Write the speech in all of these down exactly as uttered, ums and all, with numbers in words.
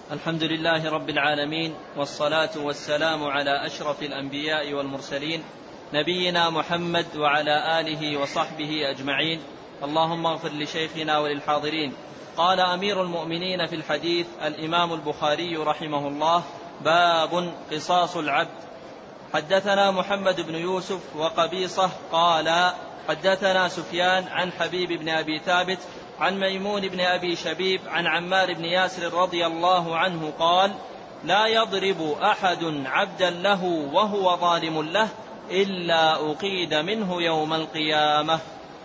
الحمد لله رب العالمين، والصلاة والسلام على أشرف الأنبياء والمرسلين نبينا محمد وعلى آله وصحبه أجمعين. اللهم اغفر لشيخنا وللحاضرين. قال أمير المؤمنين في الحديث الإمام البخاري رحمه الله: باب قصاص العبد. حدثنا محمد بن يوسف وقبيصة قال حدثنا سفيان عن حبيب بن أبي ثابت عن ميمون بن أبي شبيب عن عمار بن ياسر رضي الله عنه قال: لا يضرب أحد عبدا له وهو ظالم له إلا أقيد منه يوم القيامة.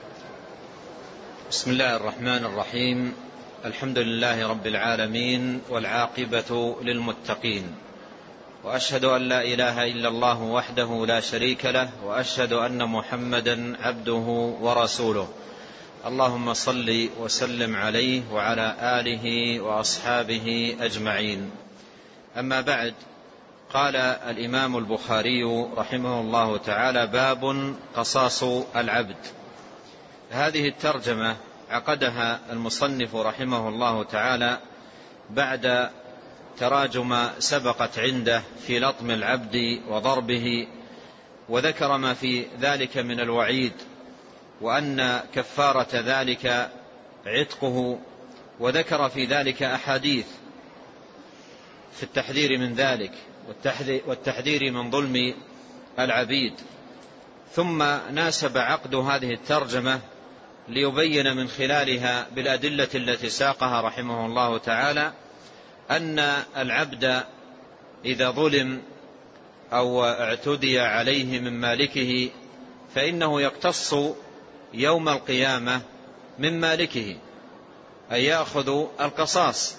بسم الله الرحمن الرحيم. الحمد لله رب العالمين، والعاقبة للمتقين، وأشهد أن لا إله إلا الله وحده لا شريك له، وأشهد أن محمدا عبده ورسوله. اللهم صل وسلم عليه وعلى آله وأصحابه أجمعين. أما بعد، قال الإمام البخاري رحمه الله تعالى: باب قصاص العبد. هذه الترجمة عقدها المصنف رحمه الله تعالى بعد تراجم سبقت عنده في لطم العبد وضربه، وذكر ما في ذلك من الوعيد، وأن كفارة ذلك عتقه، وذكر في ذلك أحاديث في التحذير من ذلك والتحذير من ظلم العبيد. ثم ناسب عقد هذه الترجمة ليبين من خلالها بالأدلة التي ساقها رحمه الله تعالى أن العبد إذا ظلم أو اعتدي عليه من مالكه فإنه يقتص يوم القيامة من مالكه، أي يأخذ القصاص.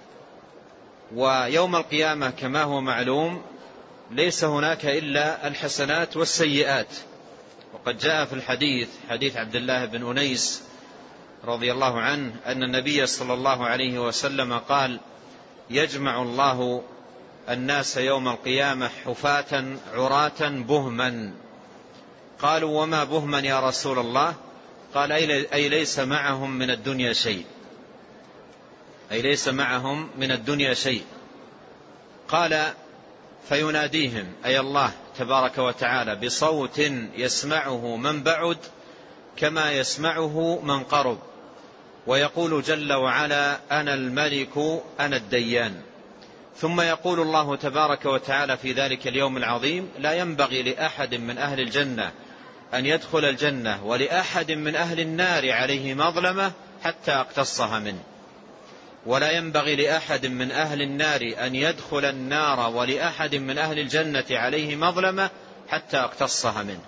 ويوم القيامة كما هو معلوم ليس هناك إلا الحسنات والسيئات. وقد جاء في الحديث حديث عبد الله بن أنيس رضي الله عنه أن النبي صلى الله عليه وسلم قال: يجمع الله الناس يوم القيامة حفاة عراة بهما. قالوا: وما بهما يا رسول الله؟ قال: أي ليس معهم من الدنيا شيء أي ليس معهم من الدنيا شيء. قال: فيناديهم أي الله تبارك وتعالى بصوت يسمعه من بعد كما يسمعه من قرب، ويقول جل وعلا: أنا الملك أنا الديان. ثم يقول الله تبارك وتعالى في ذلك اليوم العظيم: لا ينبغي لأحد من أهل الجنة أن يدخل الجنة ولأحد من أهل النار عليه مظلمة حتى أقتصها منه، ولا ينبغي لأحد من أهل النار أن يدخل النار ولأحد من أهل الجنة عليه مظلمة حتى أقتصها منه.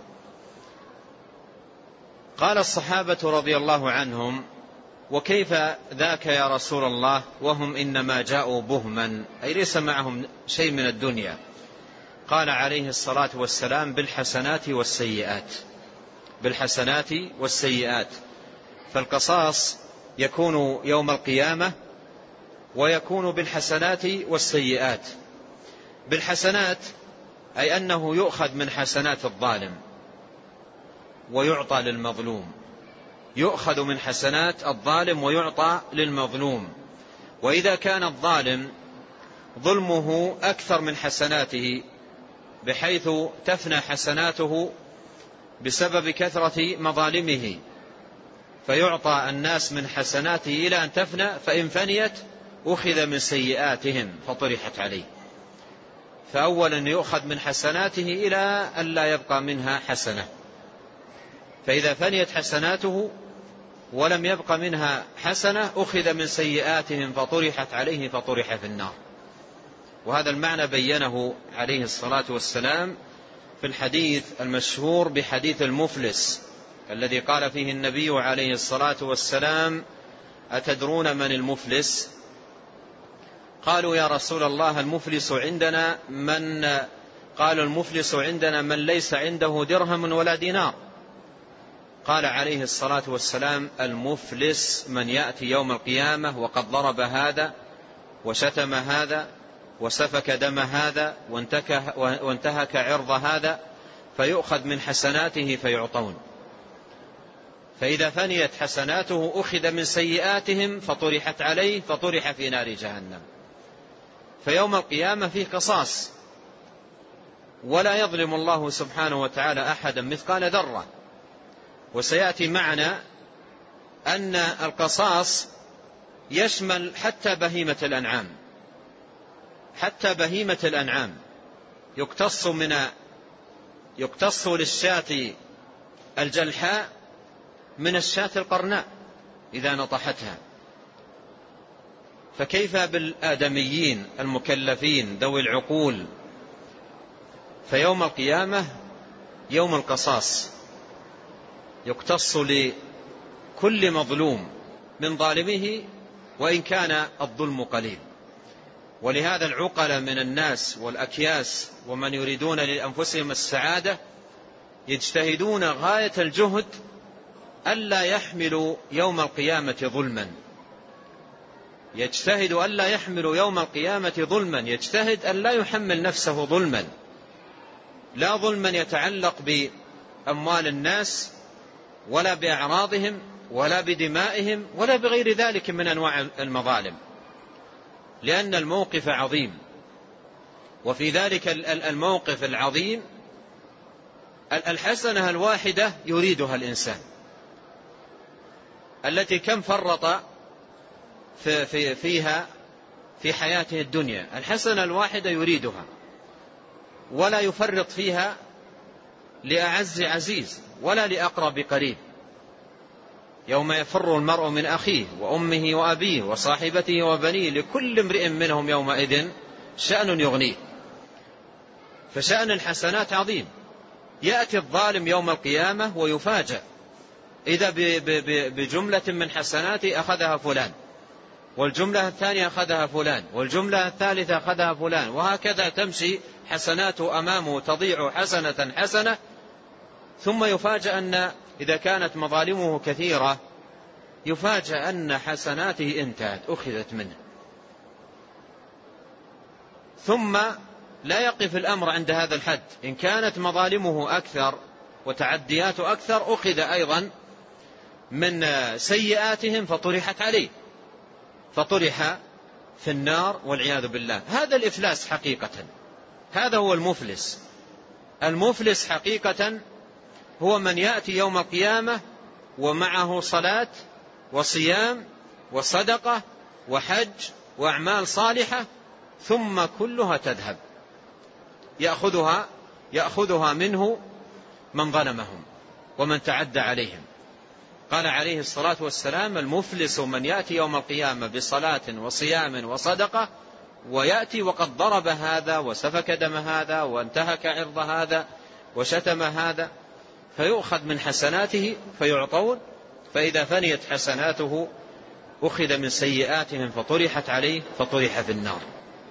قال الصحابة رضي الله عنهم: وكيف ذاك يا رسول الله وهم إنما جاءوا بهما، أي ليس معهم شيء من الدنيا؟ قال عليه الصلاة والسلام: بالحسنات والسيئات بالحسنات والسيئات. فالقصاص يكون يوم القيامة ويكون بالحسنات والسيئات. بالحسنات أي أنه يؤخذ من حسنات الظالم ويعطى للمظلوم، يؤخذ من حسنات الظالم ويعطى للمظلوم. وإذا كان الظالم ظلمه أكثر من حسناته بحيث تفنى حسناته بسبب كثرة مظالمه، فيعطى الناس من حسناته إلى أن تفنى، فإن فنيت أخذ من سيئاتهم فطرحت عليه. فأولا يؤخذ من حسناته إلى أن لا يبقى منها حسنة، فإذا فنيت حسناته ولم يبقى منها حسنة أخذ من سيئاتهم فطرحت عليه فطرح في النار. وهذا المعنى بينه عليه الصلاة والسلام في الحديث المشهور بحديث المفلس الذي قال فيه النبي عليه الصلاة والسلام: أتدرون من المفلس؟ قالوا: يا رسول الله المفلس عندنا من قال المفلس عندنا من ليس عنده درهم ولا دينار. قال عليه الصلاة والسلام: المفلس من يأتي يوم القيامة وقد ضرب هذا وشتم هذا وسفك دم هذا وانتهك عرض هذا، فيؤخذ من حسناته فيعطون، فإذا فنيت حسناته أخذ من سيئاتهم فطرحت عليه فطرح في نار جهنم. فيوم القيامة فيه قصاص، ولا يظلم الله سبحانه وتعالى أحدا مثقال ذرة. وسيأتي معنا أن القصاص يشمل حتى بهيمة الأنعام، حتى بهيمة الأنعام يقتص من يقتص للشاة الجلحاء من الشاة القرناء إذا نطحتها، فكيف بالآدميين المكلفين ذوي العقول؟ فيوم القيامة يوم القصاص، يقتص لكل مظلوم من ظالمه وإن كان الظلم قليل. ولهذا العقل من الناس والأكياس ومن يريدون لأنفسهم السعادة يجتهدون غاية الجهد ألا يحملوا يوم القيامة ظلما، يجتهد ألا يحملوا يوم القيامة ظلما، يجتهد ألا يحمل نفسه ظلما، لا ظلما يتعلق بأموال الناس ولا بأعراضهم ولا بدمائهم ولا بغير ذلك من أنواع المظالم، لأن الموقف عظيم. وفي ذلك الموقف العظيم الحسنة الواحدة يريدها الإنسان، التي كم فرط في في فيها في حياته الدنيا، الحسنة الواحدة يريدها ولا يفرط فيها لأعز عزيز ولا لأقرب قريب. يوم يفر المرء من أخيه وأمه وأبيه وصاحبته وبنيه لكل امرئ منهم يومئذ شأن يغنيه. فشأن الحسنات عظيم. يأتي الظالم يوم القيامة ويفاجأ إذا بجملة من حسناته أخذها فلان، والجملة الثانية أخذها فلان، والجملة الثالثة أخذها فلان، وهكذا تمشي حسناته أمامه تضيع حسنة حسنة، ثم يفاجأ أن إذا كانت مظالمه كثيرة يفاجأ أن حسناته انتهت أخذت منه. ثم لا يقف الأمر عند هذا الحد، إن كانت مظالمه أكثر وتعدياته أكثر أخذ أيضا من سيئاتهم فطرحت عليه، فطرح في النار والعياذ بالله. هذا الإفلاس حقيقة، هذا هو المفلس. المفلس حقيقة هو من يأتي يوم القيامة ومعه صلاة وصيام وصدقة وحج وأعمال صالحة ثم كلها تذهب، يأخذها يأخذها منه من ظلمهم ومن تعدى عليهم. قال عليه الصلاة والسلام: المفلس من يأتي يوم القيامة بصلاة وصيام وصدقة ويأتي وقد ضرب هذا وسفك دم هذا وانتهك عرض هذا وشتم هذا، فيؤخذ من حسناته فيعطون، فإذا فنيت حسناته أخذ من سيئاتهم فطرحت عليه فطرح في النار.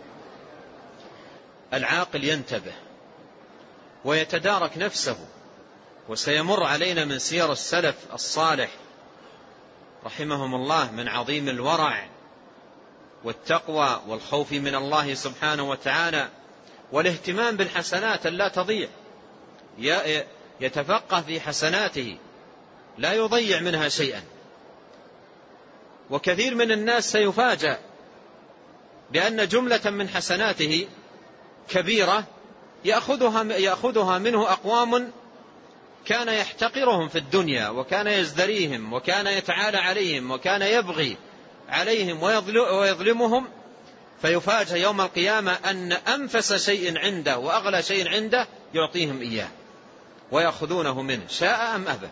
العاقل ينتبه ويتدارك نفسه. وسيمر علينا من سير السلف الصالح رحمهم الله من عظيم الورع والتقوى والخوف من الله سبحانه وتعالى والاهتمام بالحسنات لا تضيع، يتفقه في حسناته لا يضيع منها شيئا. وكثير من الناس سيفاجأ بأن جملة من حسناته كبيرة يأخذها, يأخذها منه أقوام كان يحتقرهم في الدنيا وكان يزدريهم وكان يتعالى عليهم وكان يبغي عليهم ويظلمهم، فيفاجأ يوم القيامة أن أنفس شيء عنده وأغلى شيء عنده يعطيهم إياه ويأخذونه منه شاء أم أبى.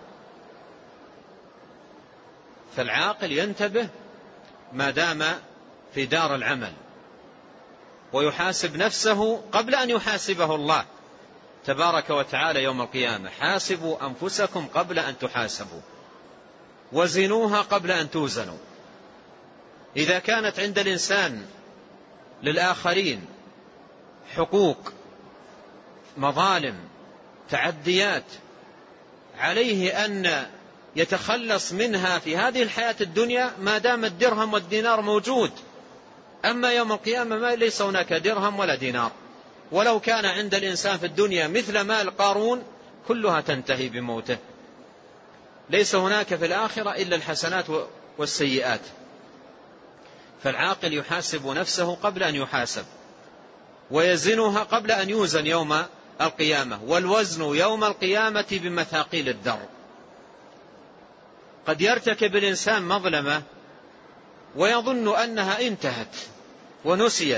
فالعاقل ينتبه ما دام في دار العمل ويحاسب نفسه قبل أن يحاسبه الله تبارك وتعالى يوم القيامة. حاسبوا أنفسكم قبل أن تحاسبوا وزنوها قبل أن توزنوا. إذا كانت عند الإنسان للآخرين حقوق مظالم تعديات عليه أن يتخلص منها في هذه الحياة الدنيا ما دام الدرهم والدينار موجود. أما يوم القيامة ما ليس هناك درهم ولا دينار، ولو كان عند الإنسان في الدنيا مثل مال قارون كلها تنتهي بموته. ليس هناك في الآخرة إلا الحسنات والسيئات. فالعاقل يحاسب نفسه قبل أن يحاسب، ويزنها قبل أن يوزن يوم القيامة، والوزن يوم القيامة بمثاقيل الذر. قد يرتكب الإنسان مظلمة ويظن أنها انتهت ونسيت،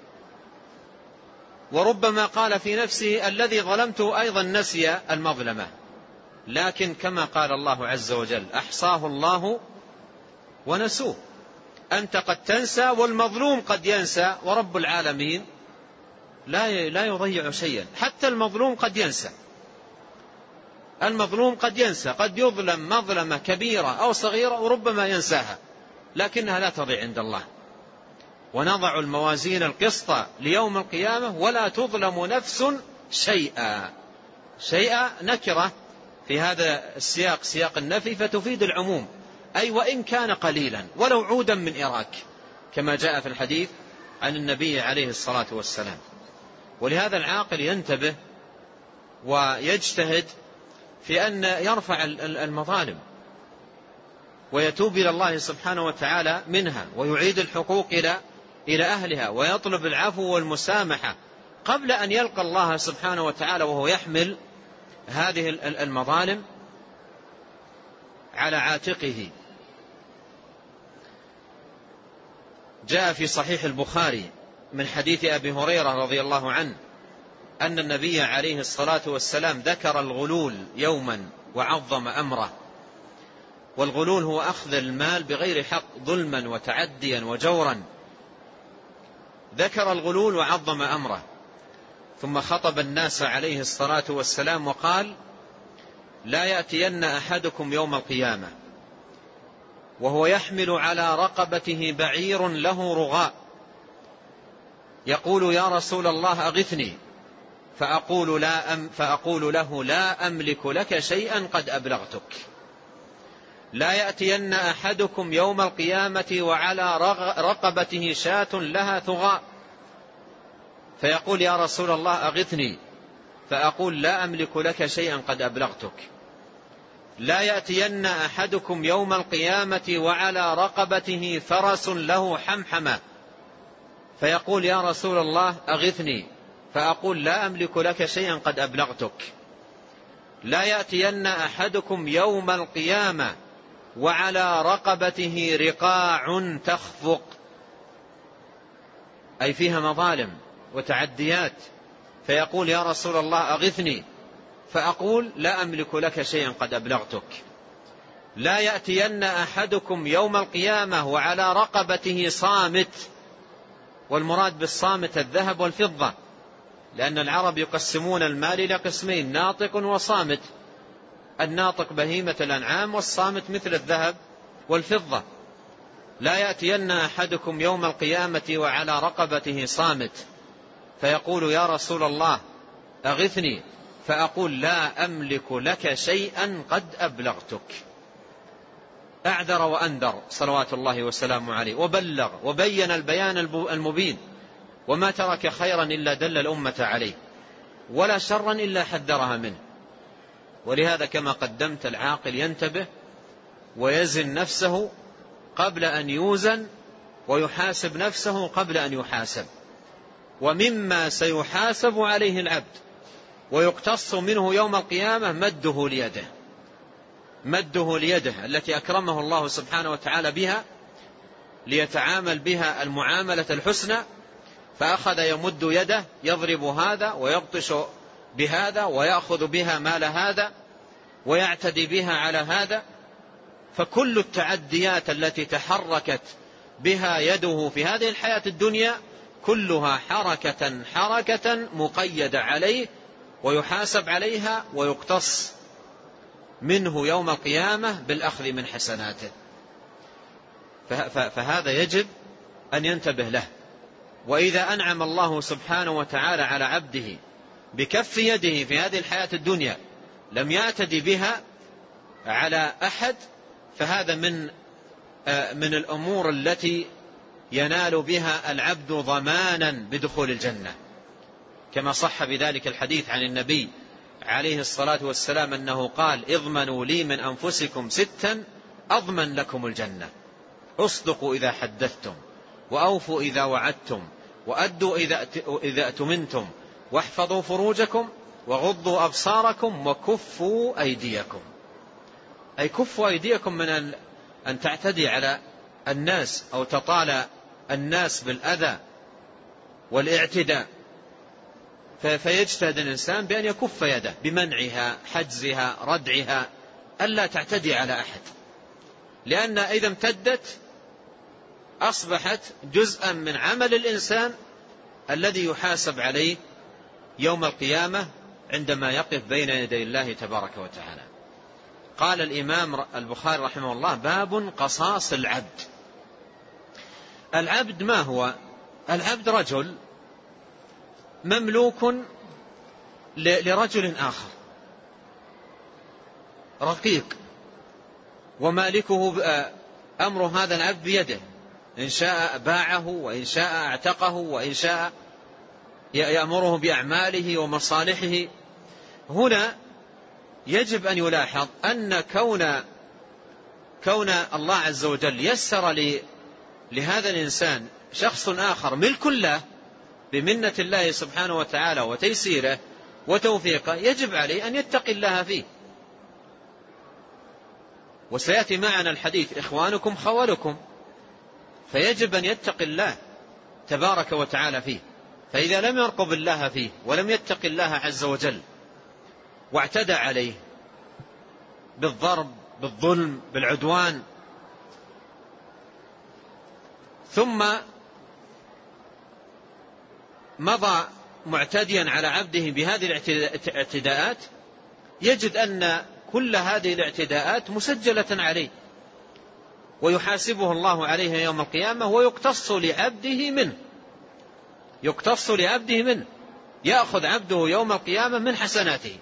وربما قال في نفسه الذي ظلمته أيضا نسي المظلمة، لكن كما قال الله عز وجل أحصاه الله ونسوه. أنت قد تنسى والمظلوم قد ينسى، ورب العالمين لا لا يضيع شيئا. حتى المظلوم قد ينسى، المظلوم قد ينسى، قد يظلم مظلمة كبيرة أو صغيرة وربما ينساها، لكنها لا تضيع عند الله. ونضع الموازين القسط ليوم القيامة ولا تظلم نفس شيئا. شيئا نكرة في هذا السياق، سياق النفي، فتفيد العموم، أي وإن كان قليلا ولو عودا من إراك، كما جاء في الحديث عن النبي عليه الصلاة والسلام. ولهذا العاقل ينتبه ويجتهد في أن يرفع المظالم ويتوب إلى الله سبحانه وتعالى منها، ويعيد الحقوق إلى إلى أهلها، ويطلب العفو والمسامحة قبل أن يلقى الله سبحانه وتعالى وهو يحمل هذه المظالم على عاتقه. جاء في صحيح البخاري من حديث أبي هريرة رضي الله عنه أن النبي عليه الصلاة والسلام ذكر الغلول يوما وعظم أمره. والغلول هو أخذ المال بغير حق ظلما وتعديا وجورا. ذكر الغلول وعظم أمره، ثم خطب الناس عليه الصلاة والسلام وقال: لا يأتين أحدكم يوم القيامة وهو يحمل على رقبته بعير له رغاء، يقول: يا رسول الله أغثني، فأقول, لا أم فأقول له: لا أملك لك شيئا قد أبلغتك. لا يأتين أحدكم يوم القيامة وعلى رقبته شاة لها ثغاء، فيقول: يا رسول الله أغثني، فأقول: لا أملك لك شيئا قد أبلغتك. لا يأتين أحدكم يوم القيامة وعلى رقبته فرس له حمحمة، فيقول: يا رسول الله أغثني، فأقول: لا أملك لك شيئا قد أبلغتك. لا يأتين أحدكم يوم القيامة وعلى رقبته رقاع تخفق، أي فيها مظالم وتعديات، فيقول: يا رسول الله أغثني، فأقول: لا أملك لك شيئا قد أبلغتك. لا يأتين أحدكم يوم القيامة وعلى رقبته صامت، والمراد بالصامت الذهب والفضة، لأن العرب يقسمون المال إلى قسمين: ناطق وصامت. الناطق بهيمة الأنعام، والصامت مثل الذهب والفضة. لا يأتين أحدكم يوم القيامة وعلى رقبته صامت، فيقول: يا رسول الله أغثني، فأقول: لا أملك لك شيئا قد أبلغتك. أعذر وأنذر صلوات الله وسلامه عليه، وبلغ وبين البيان المبين، وما ترك خيرا إلا دل الأمة عليه، ولا شرا إلا حذرها منه. ولهذا كما قدمت العاقل ينتبه ويزن نفسه قبل أن يوزن، ويحاسب نفسه قبل أن يحاسب. ومما سيحاسب عليه العبد ويقتص منه يوم القيامة مده ليده، مده ليده التي أكرمه الله سبحانه وتعالى بها ليتعامل بها المعاملة الحسنى، فأخذ يمد يده يضرب هذا ويبطش بهذا ويأخذ بها مال هذا ويعتدي بها على هذا. فكل التعديات التي تحركت بها يده في هذه الحياة الدنيا كلها حركة حركة مقيدة عليه، ويحاسب عليها ويقتص منه يوم القيامة بالأخذ من حسناته. فهذا يجب أن ينتبه له. وإذا أنعم الله سبحانه وتعالى على عبده بكف يده في هذه الحياة الدنيا لم يعتدي بها على أحد، فهذا من من الأمور التي ينال بها العبد ضمانا بدخول الجنة، كما صح بذلك الحديث عن النبي عليه الصلاة والسلام أنه قال: اضمنوا لي من أنفسكم ستا أضمن لكم الجنة: اصدقوا إذا حدثتم، وأوفوا إذا وعدتم، وأدوا إذا أتمنتم واحفظوا فروجكم وغضوا أبصاركم وكفوا أيديكم، أي كفوا أيديكم من أن تعتدي على الناس أو تطال الناس بالأذى والاعتداء، فيجتهد الإنسان بأن يكف يده بمنعها، حجزها، ردعها، ألا تعتدي على أحد، لأن إذا امتدت أصبحت جزءا من عمل الإنسان الذي يحاسب عليه يوم القيامة عندما يقف بين يدي الله تبارك وتعالى. قال الإمام البخاري رحمه الله: باب قصاص العبد. العبد ما هو؟ العبد رجل مملوك لرجل آخر، رقيق، ومالكه أمر هذا العبد بيده، إن شاء باعه وإن شاء اعتقه وإن شاء يأمره بأعماله ومصالحه. هنا يجب أن يلاحظ أن كون كون الله عز وجل يسر لهذا الإنسان شخص آخر ملك له بمنة الله سبحانه وتعالى وتيسيره وتوفيقه، يجب عليه أن يتقي الله فيه. وسيأتي معنا الحديث: إخوانكم خولكم، فيجب أن يتقي الله تبارك وتعالى فيه. فإذا لم يرقب الله فيه ولم يتق الله عز وجل واعتدى عليه بالضرب، بالظلم، بالعدوان، ثم مضى معتديا على عبده بهذه الاعتداءات، يجد أن كل هذه الاعتداءات مسجلة عليه ويحاسبه الله عليها يوم القيامة، ويقتص لعبده منه يقتص لعبده منه يأخذ عبده يوم القيامة من حسناته،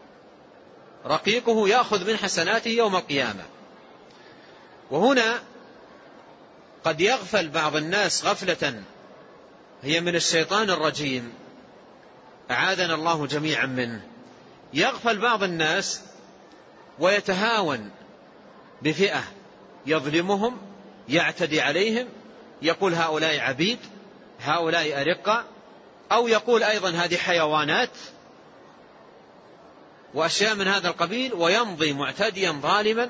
رقيقه يأخذ من حسناته يوم القيامة. وهنا قد يغفل بعض الناس غفلة هي من الشيطان الرجيم، أعاذنا الله جميعا منه. يغفل بعض الناس ويتهاون بفئة يظلمهم، يعتدي عليهم، يقول هؤلاء عبيد، هؤلاء أرقة، أو يقول أيضا هذه حيوانات وأشياء من هذا القبيل، ويمضي معتديا ظالما،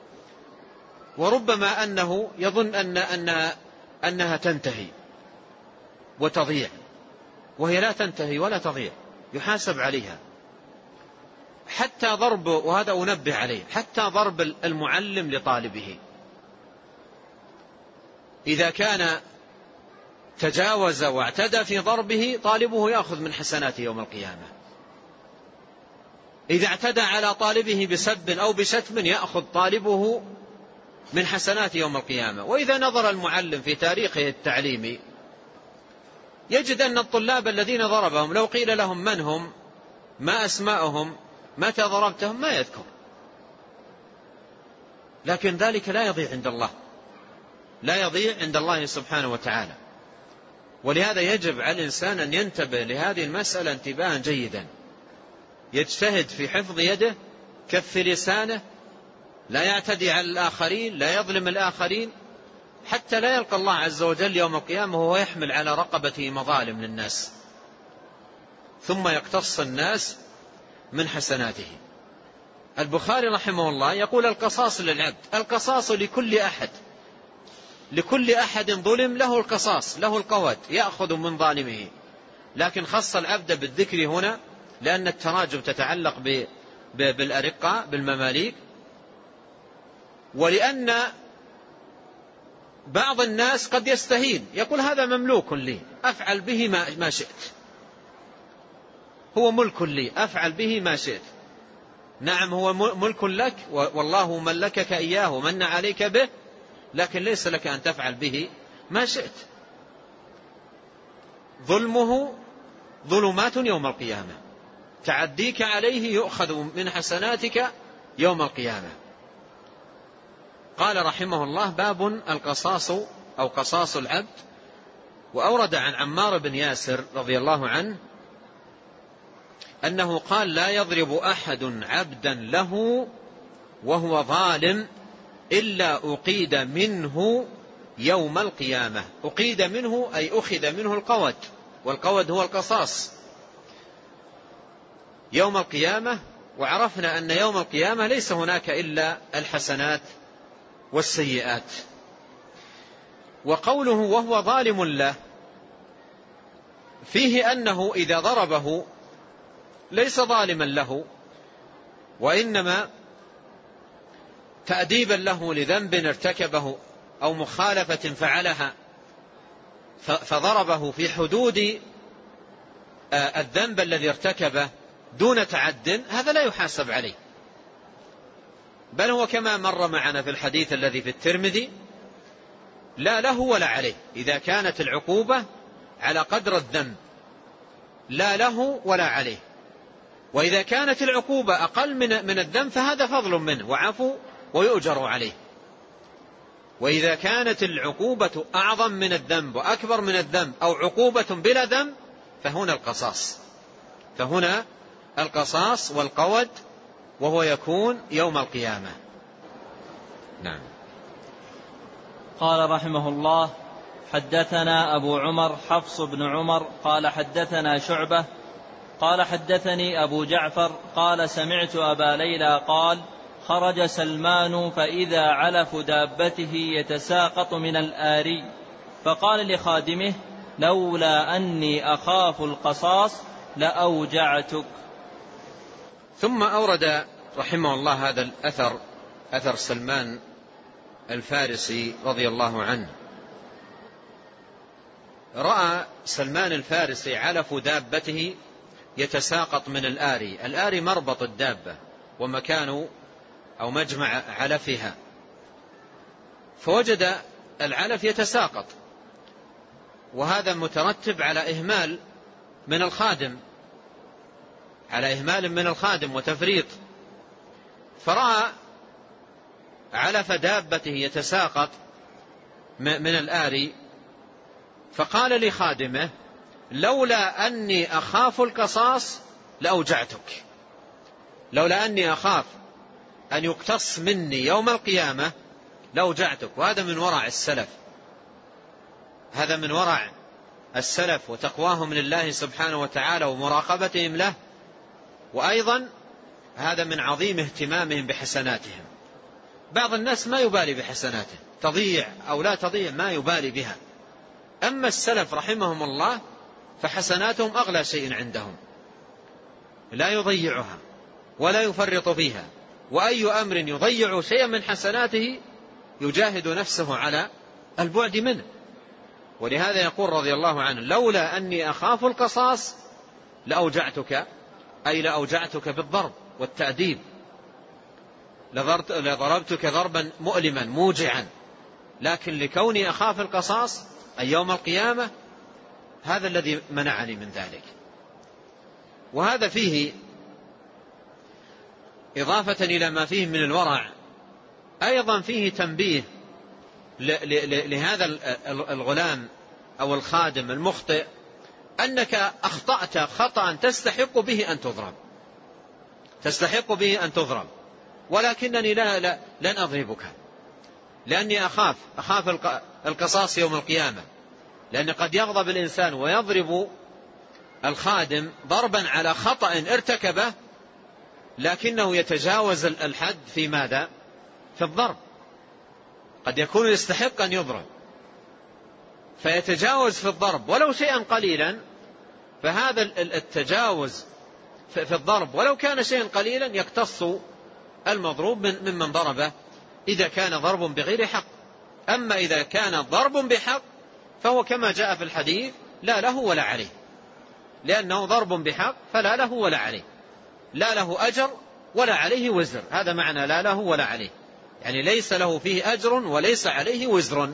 وربما أنه يظن أن أنها, أنها تنتهي وتضيع، وهي لا تنتهي ولا تضيع، يحاسب عليها. حتى ضرب، وهذا أنبه عليه، حتى ضرب المعلم لطالبه إذا كان تجاوز واعتدى في ضربه، طالبه يأخذ من حسناته يوم القيامة. إذا اعتدى على طالبه بسب أو بشتم، يأخذ طالبه من حسناته يوم القيامة. وإذا نظر المعلم في تاريخه التعليمي يجد أن الطلاب الذين ضربهم لو قيل لهم من هم، ما أسماءهم، متى ضربتهم، ما يذكر، لكن ذلك لا يضيع عند الله، لا يضيع عند الله سبحانه وتعالى. ولهذا يجب على الإنسان أن ينتبه لهذه المسألة انتباها جيدا، يجتهد في حفظ يده، كف لسانه، لا يعتدي على الآخرين، لا يظلم الآخرين، حتى لا يلقى الله عز وجل يوم القيامة وهو يحمل على رقبته مظالم للناس، ثم يقتص الناس من حسناته. البخاري رحمه الله يقول: القصاص للعبد. القصاص لكل أحد، لكل أحد ظلم له القصاص، له القود، يأخذ من ظالمه. لكن خص العبد بالذكر هنا لأن التراجم تتعلق بالأرقاء، بالمماليك، ولأن بعض الناس قد يستهين، يقول هذا مملوك لي، أفعل به ما شئت، هو ملك لي، أفعل به ما شئت. نعم هو ملك لك، والله ملكك إياه ومن عليك به، لكن ليس لك أن تفعل به ما شئت. ظلمه ظلمات يوم القيامة، تعديك عليه يؤخذ من حسناتك يوم القيامة. قال رحمه الله: باب القصاص أو قصاص العبد. وأورد عن عمار بن ياسر رضي الله عنه أنه قال: لا يضرب أحد عبدا له وهو ظالم إلا أقيد منه يوم القيامة. أقيد منه أي أخذ منه القود، والقود هو القصاص يوم القيامة. وعرفنا أن يوم القيامة ليس هناك إلا الحسنات والسيئات. وقوله وهو ظالم له فيه أنه إذا ضربه ليس ظالما له، وإنما تأديبا له لذنب ارتكبه أو مخالفة فعلها فضربه في حدود الذنب الذي ارتكبه دون تعد، هذا لا يحاسب عليه، بل هو كما مر معنا في الحديث الذي في الترمذي لا له ولا عليه. إذا كانت العقوبة على قدر الذنب لا له ولا عليه، وإذا كانت العقوبة أقل من من الذنب فهذا فضل منه وعفو ويؤجر عليه. وإذا كانت العقوبة أعظم من الذنب وأكبر من الذنب أو عقوبة بلا ذنب فهنا القصاص، فهنا القصاص والقود، وهو يكون يوم القيامة. نعم. قال رحمه الله: حدثنا أبو عمر حفص بن عمر قال حدثنا شعبة قال حدثني أبو جعفر قال سمعت أبا ليلى قال: خرج سلمان فإذا علف دابته يتساقط من الآري، فقال لخادمه: لولا أني أخاف القصاص لأوجعتك. ثم أورد رحمه الله هذا الأثر، أثر سلمان الفارسي رضي الله عنه. رأى سلمان الفارسي علف دابته يتساقط من الآري. الآري مربط الدابة ومكان أو مجمع علفها، فوجد العلف يتساقط، وهذا مترتب على إهمال من الخادم على إهمال من الخادم وتفريط. فرأى علف دابته يتساقط من الآري فقال لخادمه: لولا أني أخاف القصاص لأوجعتك، لولا أني أخاف أن يقتص مني يوم القيامة لأوجعتك. وهذا من ورع السلف، هذا من ورع السلف وتقواهم لله سبحانه وتعالى ومراقبتهم له، وأيضا هذا من عظيم اهتمامهم بحسناتهم. بعض الناس ما يبالي بحسناته، تضيع أو لا تضيع ما يبالي بها، أما السلف رحمهم الله فحسناتهم أغلى شيء عندهم، لا يضيعها ولا يفرط فيها، وأي أمر يضيع شيئا من حسناته يجاهد نفسه على البعد منه. ولهذا يقول رضي الله عنه: لولا أني أخاف القصاص لأوجعتك، أي لأوجعتك بالضرب والتأديب، لضربتك ضربا مؤلما موجعا، لكن لكوني أخاف القصاص أي يوم القيامة هذا الذي منعني من ذلك. وهذا فيه إضافة إلى ما فيه من الورع أيضا فيه تنبيه لهذا الغلام أو الخادم المخطئ أنك أخطأت خطأ تستحق به أن تضرب، تستحق به أن تضرب، ولكنني لا لا لن أضربك، لأني أخاف أخاف القصاص يوم القيامة، لأن قد يغضب الإنسان ويضرب الخادم ضربا على خطأ ارتكبه، لكنه يتجاوز الحد في ماذا؟ في الضرب، قد يكون يستحق أن يضرب فيتجاوز في الضرب ولو شيئا قليلا، فهذا التجاوز في الضرب ولو كان شيئا قليلا يقتص المضروب ممن ضربه إذا كان ضرب بغير حق. أما إذا كان ضرب بحق فهو كما جاء في الحديث لا له ولا عليه، لأنه ضرب بحق فلا له ولا عليه، لا له أجر ولا عليه وزر، هذا معنى لا له ولا عليه، يعني ليس له فيه أجر وليس عليه وزر.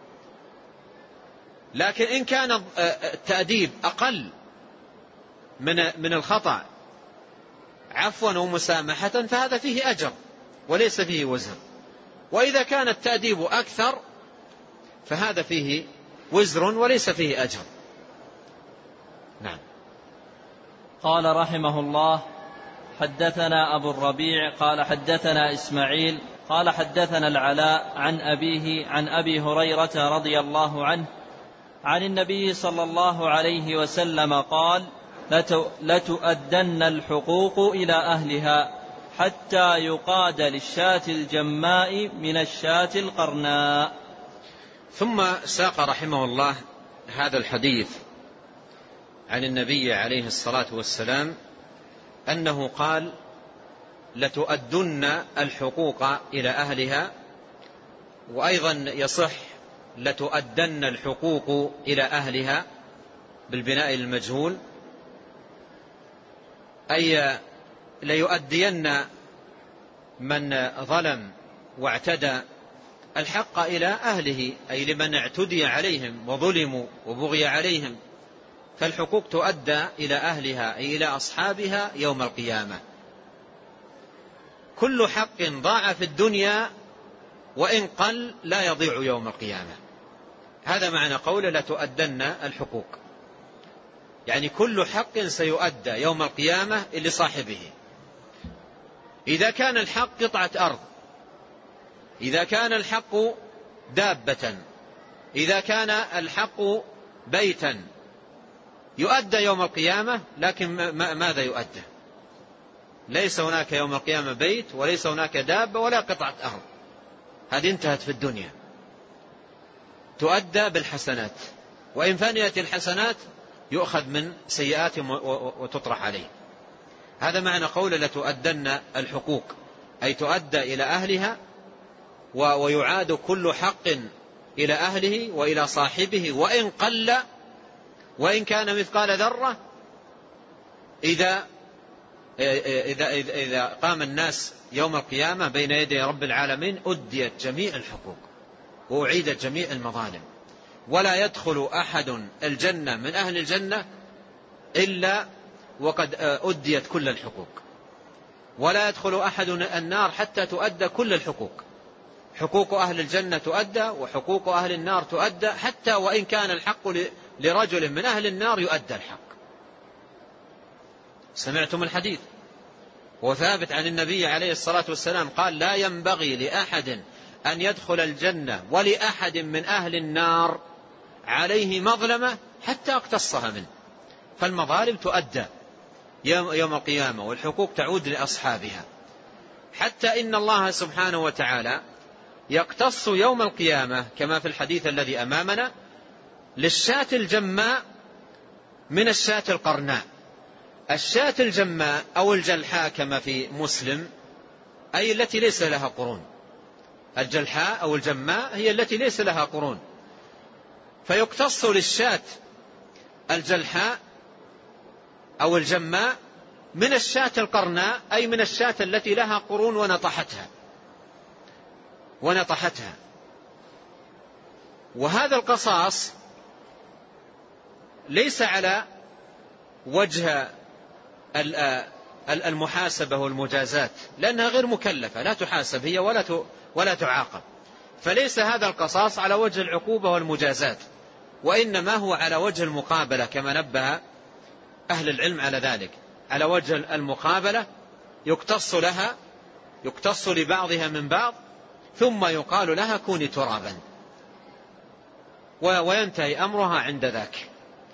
لكن إن كان التأديب أقل من من الخطأ عفوا ومسامحة فهذا فيه أجر وليس فيه وزر، وإذا كان التأديب أكثر فهذا فيه وزر وليس فيه أجر. نعم. قال رحمه الله: حدثنا أبو الربيع قال حدثنا إسماعيل قال حدثنا العلاء عن أبيه عن أبي هريرة رضي الله عنه عن النبي صلى الله عليه وسلم قال: لتؤدن الحقوق إلى أهلها حتى يقاد للشاة الجماء من الشاة القرناء. ثم ساق رحمه الله هذا الحديث عن النبي عليه الصلاة والسلام أنه قال: لتؤدن الحقوق إلى أهلها، وأيضا يصح لتؤدن الحقوق إلى أهلها بالبناء المجهول، أي ليؤدين من ظلم واعتدى الحق إلى أهله، أي لمن اعتدي عليهم وظلموا وبغي عليهم، فالحقوق تؤدى إلى أهلها أي إلى أصحابها يوم القيامة. كل حق ضاع في الدنيا وإن قل لا يضيع يوم القيامة. هذا معنى قول لتؤدن الحقوق، يعني كل حق سيؤدى يوم القيامة لصاحبه. إذا كان الحق قطعة أرض، إذا كان الحق دابة، إذا كان الحق بيتا، يؤدى يوم القيامة. لكن ماذا يؤدى؟ ليس هناك يوم القيامة بيت، وليس هناك دابة، ولا قطعة أرض، هذه انتهت في الدنيا. تؤدى بالحسنات، وإن فنيت الحسنات يؤخذ من سيئات وتطرح عليه. هذا معنى قول لتؤدن الحقوق، أي تؤدى إلى أهلها، ويعاد كل حق إلى أهله وإلى صاحبه وإن قل، وإن كان مثقال ذرة. إذا إذا إذا قام الناس يوم القيامة بين يدي رب العالمين أديت جميع الحقوق وأعيدت جميع المظالم، ولا يدخل أحد الجنة من أهل الجنة إلا وقد أديت كل الحقوق، ولا يدخل أحد النار حتى تؤدى كل الحقوق. حقوق أهل الجنة تؤدى وحقوق أهل النار تؤدى، حتى وإن كان الحق لرجل من أهل النار يؤدى الحق. سمعتم الحديث، وثابت عن النبي عليه الصلاة والسلام قال: لا ينبغي لأحد أن يدخل الجنة ولأحد من أهل النار عليه مظلمة حتى اقتصها منه. فالمظالم تؤدى يوم القيامة، والحقوق تعود لأصحابها، حتى إن الله سبحانه وتعالى يقتص يوم القيامة كما في الحديث الذي أمامنا للشاة الجماء من الشاة القرناء. الشاة الجماء أو الجلحاء كما في مسلم، أي التي ليس لها قرون. الجلحاء أو الجماء هي التي ليس لها قرون، فيقتص للشاة الجلحاء أو الجماء من الشاة القرناء، أي من الشاة التي لها قرون ونطحتها ونطحتها وهذا القصاص ليس على وجه المحاسبة والمجازات، لأنها غير مكلفة، لا تحاسب هي ولا ولا تعاقب، فليس هذا القصاص على وجه العقوبة والمجازات، وإنما هو على وجه المقابلة، كما نبه أهل العلم على ذلك، على وجه المقابلة يقتص لها، يقتص لبعضها من بعض، ثم يقال لها كوني ترابا، وينتهي أمرها عند ذاك.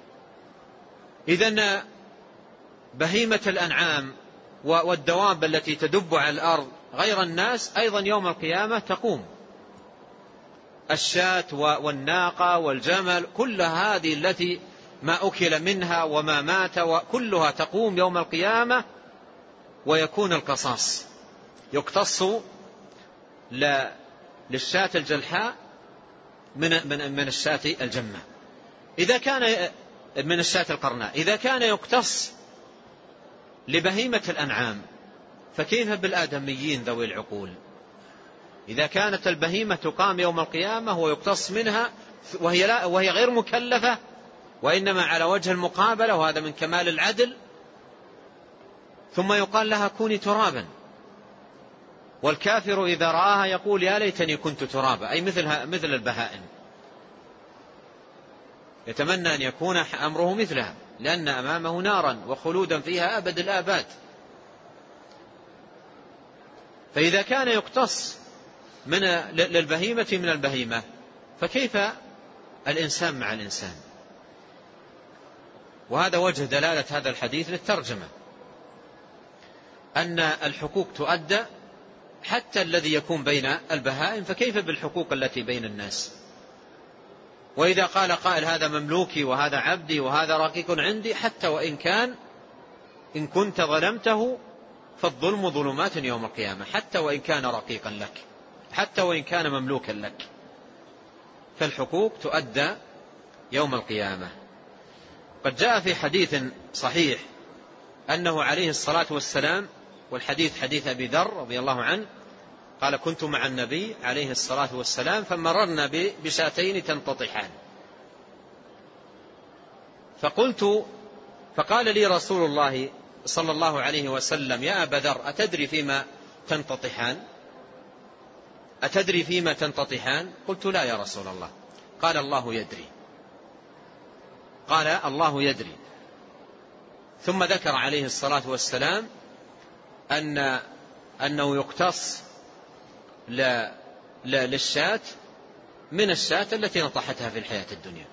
إذن بهيمة الأنعام والدواب التي تدب على الأرض غير الناس أيضا يوم القيامة تقوم. الشاة والناقة والجمل، كل هذه التي ما أكل منها وما مات وكلها تقوم يوم القيامة، ويكون القصاص يقتص للشاة الجلحاء من من من الشاة الجماء. إذا كان من الشاة القرناء، إذا كان يقتص لبهيمة الأنعام، فكيف بالآدميين ذوي العقول؟ إذا كانت البهيمة تقام يوم القيامة ويقتص منها وهي, لا وهي غير مكلفة، وإنما على وجه المقابلة، وهذا من كمال العدل، ثم يقال لها كوني ترابا. والكافر إذا رآها يقول يا ليتني كنت ترابا، أي مثلها مثل البهائم، يتمنى أن يكون أمره مثلها، لأن أمامه نارا وخلودا فيها أبد الآباد. فإذا كان يقتص من للبهيمة من البهيمة، فكيف الإنسان مع الإنسان؟ وهذا وجه دلالة هذا الحديث للترجمة، أن الحقوق تؤدى حتى الذي يكون بين البهائم، فكيف بالحقوق التي بين الناس؟ وإذا قال قائل هذا مملوكي وهذا عبدي وهذا رقيق عندي، حتى وإن كان إن كنت ظلمته فالظلم ظلمات يوم القيامة، حتى وإن كان رقيقا لك، حتى وإن كان مملوكا لك، فالحقوق تؤدى يوم القيامة. قد جاء في حديث صحيح أنه عليه الصلاة والسلام، والحديث حديث أبي ذر رضي الله عنه، قال كنت مع النبي عليه الصلاة والسلام فمررنا بشاتين تنتطحان، فقلت فقال لي رسول الله صلى الله عليه وسلم يا أبا ذر أتدري فيما تنتطحان؟ أتدري فيما تنتطحان؟ قلت لا يا رسول الله. قال الله يدري. قال الله يدري. ثم ذكر عليه الصلاة والسلام أن أنه يقتص للشاة من الشاة التي نطحتها في الحياة الدنيا.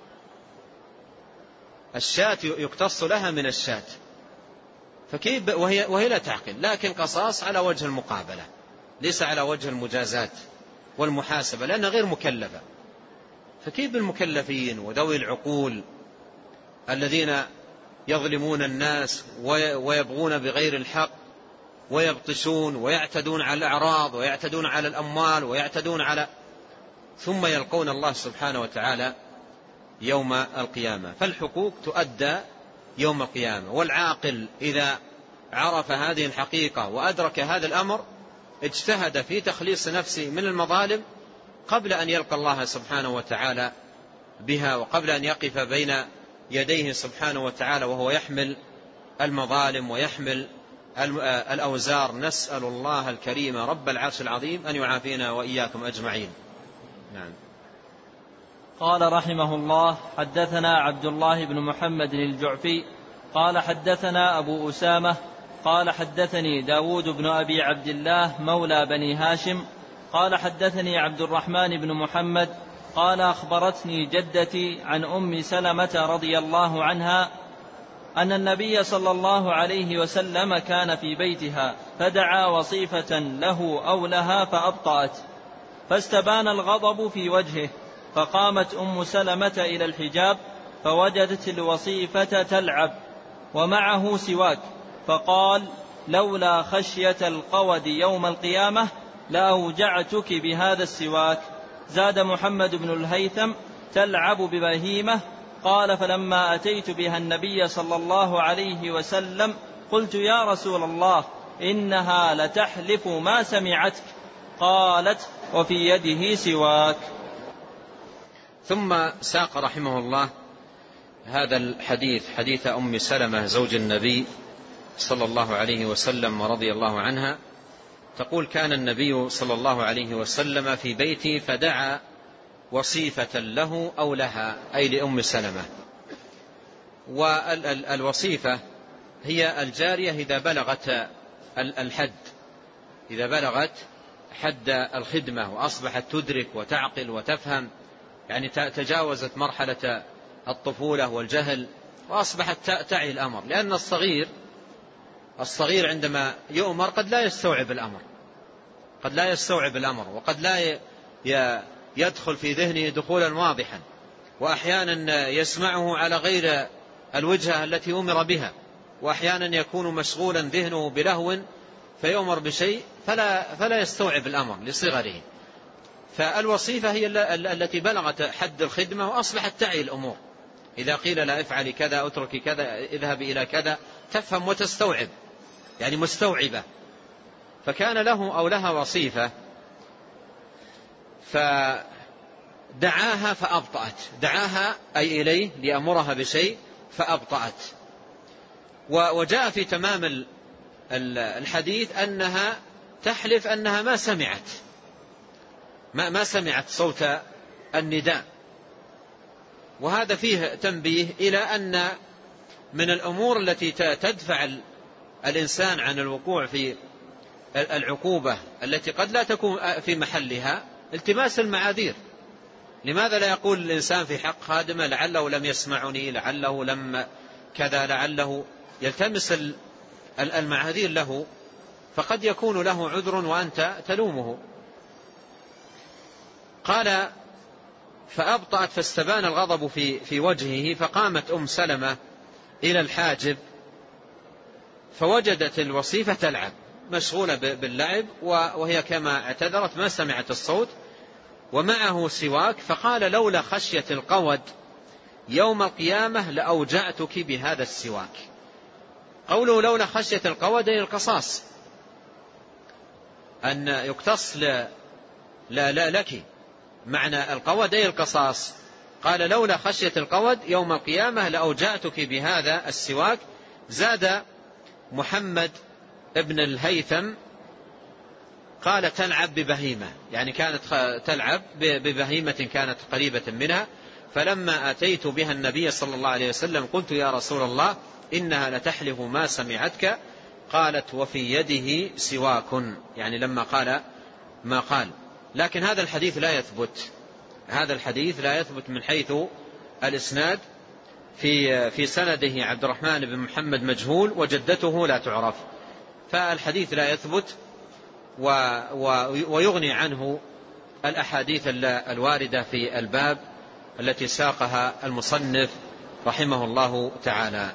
الشاة يقتص لها من الشاة، فكيف وهي, وهي لا تعقل، لكن قصاص على وجه المقابلة، ليس على وجه المجازات والمحاسبة، لأنها غير مكلفة. فكيف بالمكلفين وذوي العقول الذين يظلمون الناس ويبغون بغير الحق ويبطشون ويعتدون على الأعراض ويعتدون على الأموال ويعتدون على، ثم يلقون الله سبحانه وتعالى يوم القيامة. فالحقوق تؤدى يوم القيامة، والعاقل إذا عرف هذه الحقيقة وأدرك هذا الأمر اجتهد في تخليص نفسه من المظالم قبل أن يلقى الله سبحانه وتعالى بها، وقبل أن يقف بين يديه سبحانه وتعالى وهو يحمل المظالم ويحمل الأوزار. نسأل الله الكريم رب العرش العظيم أن يعافينا وإياكم أجمعين. نعم. قال رحمه الله: حدثنا عبد الله بن محمد الجعفي قال حدثنا أبو أسامة قال حدثني داود بن أبي عبد الله مولى بني هاشم قال حدثني عبد الرحمن بن محمد قال أخبرتني جدتي عن أم سلمة رضي الله عنها أن النبي صلى الله عليه وسلم كان في بيتها فدعا وصيفة له أو لها فأبطأت، فاستبان الغضب في وجهه، فقامت أم سلمة إلى الحجاب فوجدت الوصيفة تلعب ومعه سواك، فقال: لولا خشية القود يوم القيامة لأوجعتك بهذا السواك. زاد محمد بن الهيثم: تلعب ببهيمة. قال: فلما أتيت بها النبي صلى الله عليه وسلم قلت: يا رسول الله إنها لتحلف ما سمعتك. قالت: وفي يده سواك. ثم ساق رحمه الله هذا الحديث، حديث أم سلمة زوج النبي صلى الله عليه وسلم ورضي الله عنها، تقول: كان النبي صلى الله عليه وسلم في بيتي فدعا وصيفة له أو لها، أي لأم سلمة. والوصيفة هي الجارية إذا بلغت الحد، إذا بلغت حد الخدمة وأصبحت تدرك وتعقل وتفهم، يعني تجاوزت مرحلة الطفولة والجهل وأصبحت تعي الأمر. لأن الصغير الصغير عندما يؤمر قد لا يستوعب الأمر، قد لا يستوعب الأمر وقد لا يدخل في ذهنه دخولا واضحا، وأحيانا يسمعه على غير الوجهة التي أمر بها، وأحيانا يكون مشغولا ذهنه بلهو فيؤمر بشيء فلا, فلا يستوعب الأمر لصغره. فالوصيفة هي التي بلغت حد الخدمة وأصبحت تعي الأمور، إذا قيل لا افعلي كذا اتركي كذا اذهب إلى كذا تفهم وتستوعب، يعني مستوعبة. فكان له أو لها وصيفة فدعاها فأبطأت، دعاها أي إليه ليأمرها بشيء فأبطأت. وجاء في تمام الحديث أنها تحلف أنها ما سمعت ما, ما سمعت صوت النداء. وهذا فيه تنبيه إلى أن من الأمور التي تدفع الإنسان عن الوقوع في العقوبة التي قد لا تكون في محلها التماس المعاذير. لماذا لا يقول الإنسان في حق خادمه لعله لم يسمعني، لعله لم كذا، لعله يلتمس المعاذير له، فقد يكون له عذر وأنت تلومه. قال فأبطأت فاستبان الغضب في, في وجهه، فقامت أم سلمة إلى الحاجب فوجدت الوصيفة تلعب، مشغولة باللعب، وهي كما اعتذرت ما سمعت الصوت، ومعه سواك، فقال لولا خشية القود يوم القيامة لأوجعتك بهذا السواك. قوله لولا خشية القود أي القصاص، أن يقتص لا, لا, لا لك، معنى القود أي القصاص. قال لولا خشية القود يوم القيامة لأوجعتك بهذا السواك. زاد محمد ابن الهيثم قال تلعب ببهيمة، يعني كانت تلعب ببهيمة كانت قريبة منها، فلما أتيت بها النبي صلى الله عليه وسلم قلت يا رسول الله إنها لتحلف ما سمعتك، قالت وفي يده سواك، يعني لما قال ما قال. لكن هذا الحديث لا يثبت، هذا الحديث لا يثبت من حيث الإسناد. في في سنده عبد الرحمن بن محمد مجهول وجدته لا تعرف، فالحديث لا يثبت، ويغني عنه الأحاديث الواردة في الباب التي ساقها المصنف رحمه الله تعالى.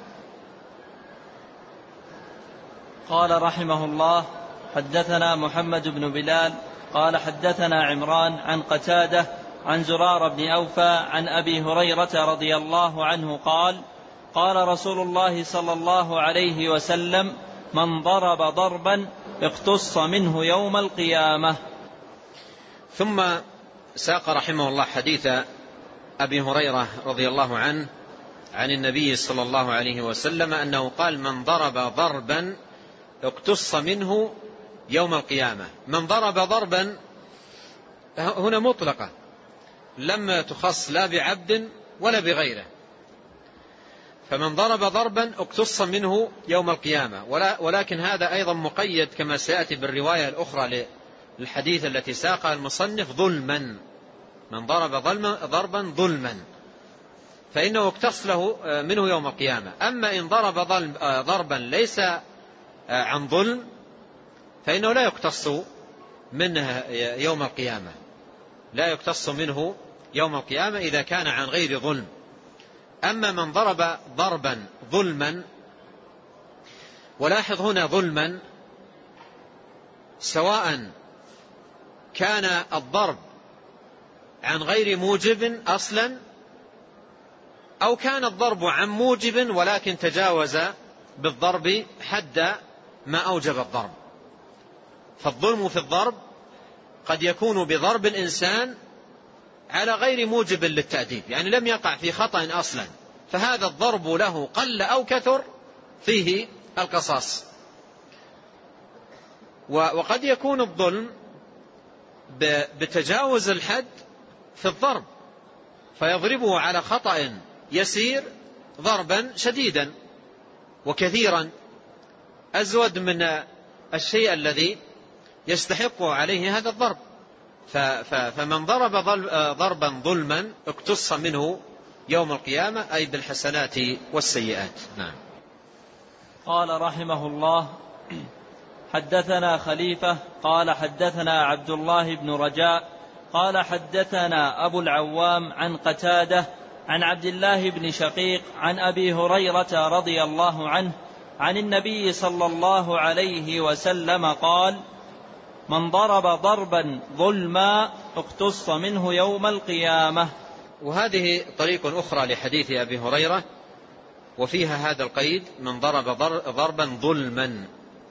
قال رحمه الله حدثنا محمد بن بلال قال حدثنا عمران عن قتادة عن زرار بن أوفى عن أبي هريرة رضي الله عنه قال قال رسول الله صلى الله عليه وسلم من ضرب ضربا اقتص منه يوم القيامة. ثم ساق رحمه الله حديث أبي هريرة رضي الله عنه عن النبي صلى الله عليه وسلم أنه قال من ضرب ضربا اقتص منه يوم القيامة. من ضرب ضربا هنا مطلقة لم تخص لا بعبد ولا بغيره، فمن ضرب ضربا اقتص منه يوم القيامة، ولكن هذا أيضا مقيد كما سيأتي بالرواية الأخرى للحديث التي ساقها المصنف ظلما. من ضرب ضربا ظلما فإنه اقتص له منه يوم القيامة. أما إن ضرب ضربا ليس عن ظلم فإنه لا يقتص منه يوم القيامة، لا يقتص منه يوم القيامة إذا كان عن غير ظلم. أما من ضرب ضربا ظلما، ولاحظ هنا ظلما سواء كان الضرب عن غير موجب أصلا أو كان الضرب عن موجب ولكن تجاوز بالضرب حد ما أوجب الضرب. فالظلم في الضرب قد يكون بضرب الإنسان على غير موجب للتأديب، يعني لم يقع في خطأ أصلا، فهذا الضرب له قل أو كثر فيه القصاص. وقد يكون الظلم بتجاوز الحد في الضرب فيضربه على خطأ يسير ضربا شديدا وكثيرا أزود من الشيء الذي يستحق عليه هذا الضرب. فمن ضرب ضربا ظلما اقتص منه يوم القيامة أي بالحسنات والسيئات. نعم. قال رحمه الله حدثنا خليفة قال حدثنا عبد الله بن رجاء قال حدثنا أبو العوام عن قتادة عن عبد الله بن شقيق عن أبي هريرة رضي الله عنه عن النبي صلى الله عليه وسلم قال من ضرب ضربا ظلما اقتص منه يوم القيامة. وهذه طريق أخرى لحديث أبي هريرة وفيها هذا القيد من ضرب ضربا ظلما.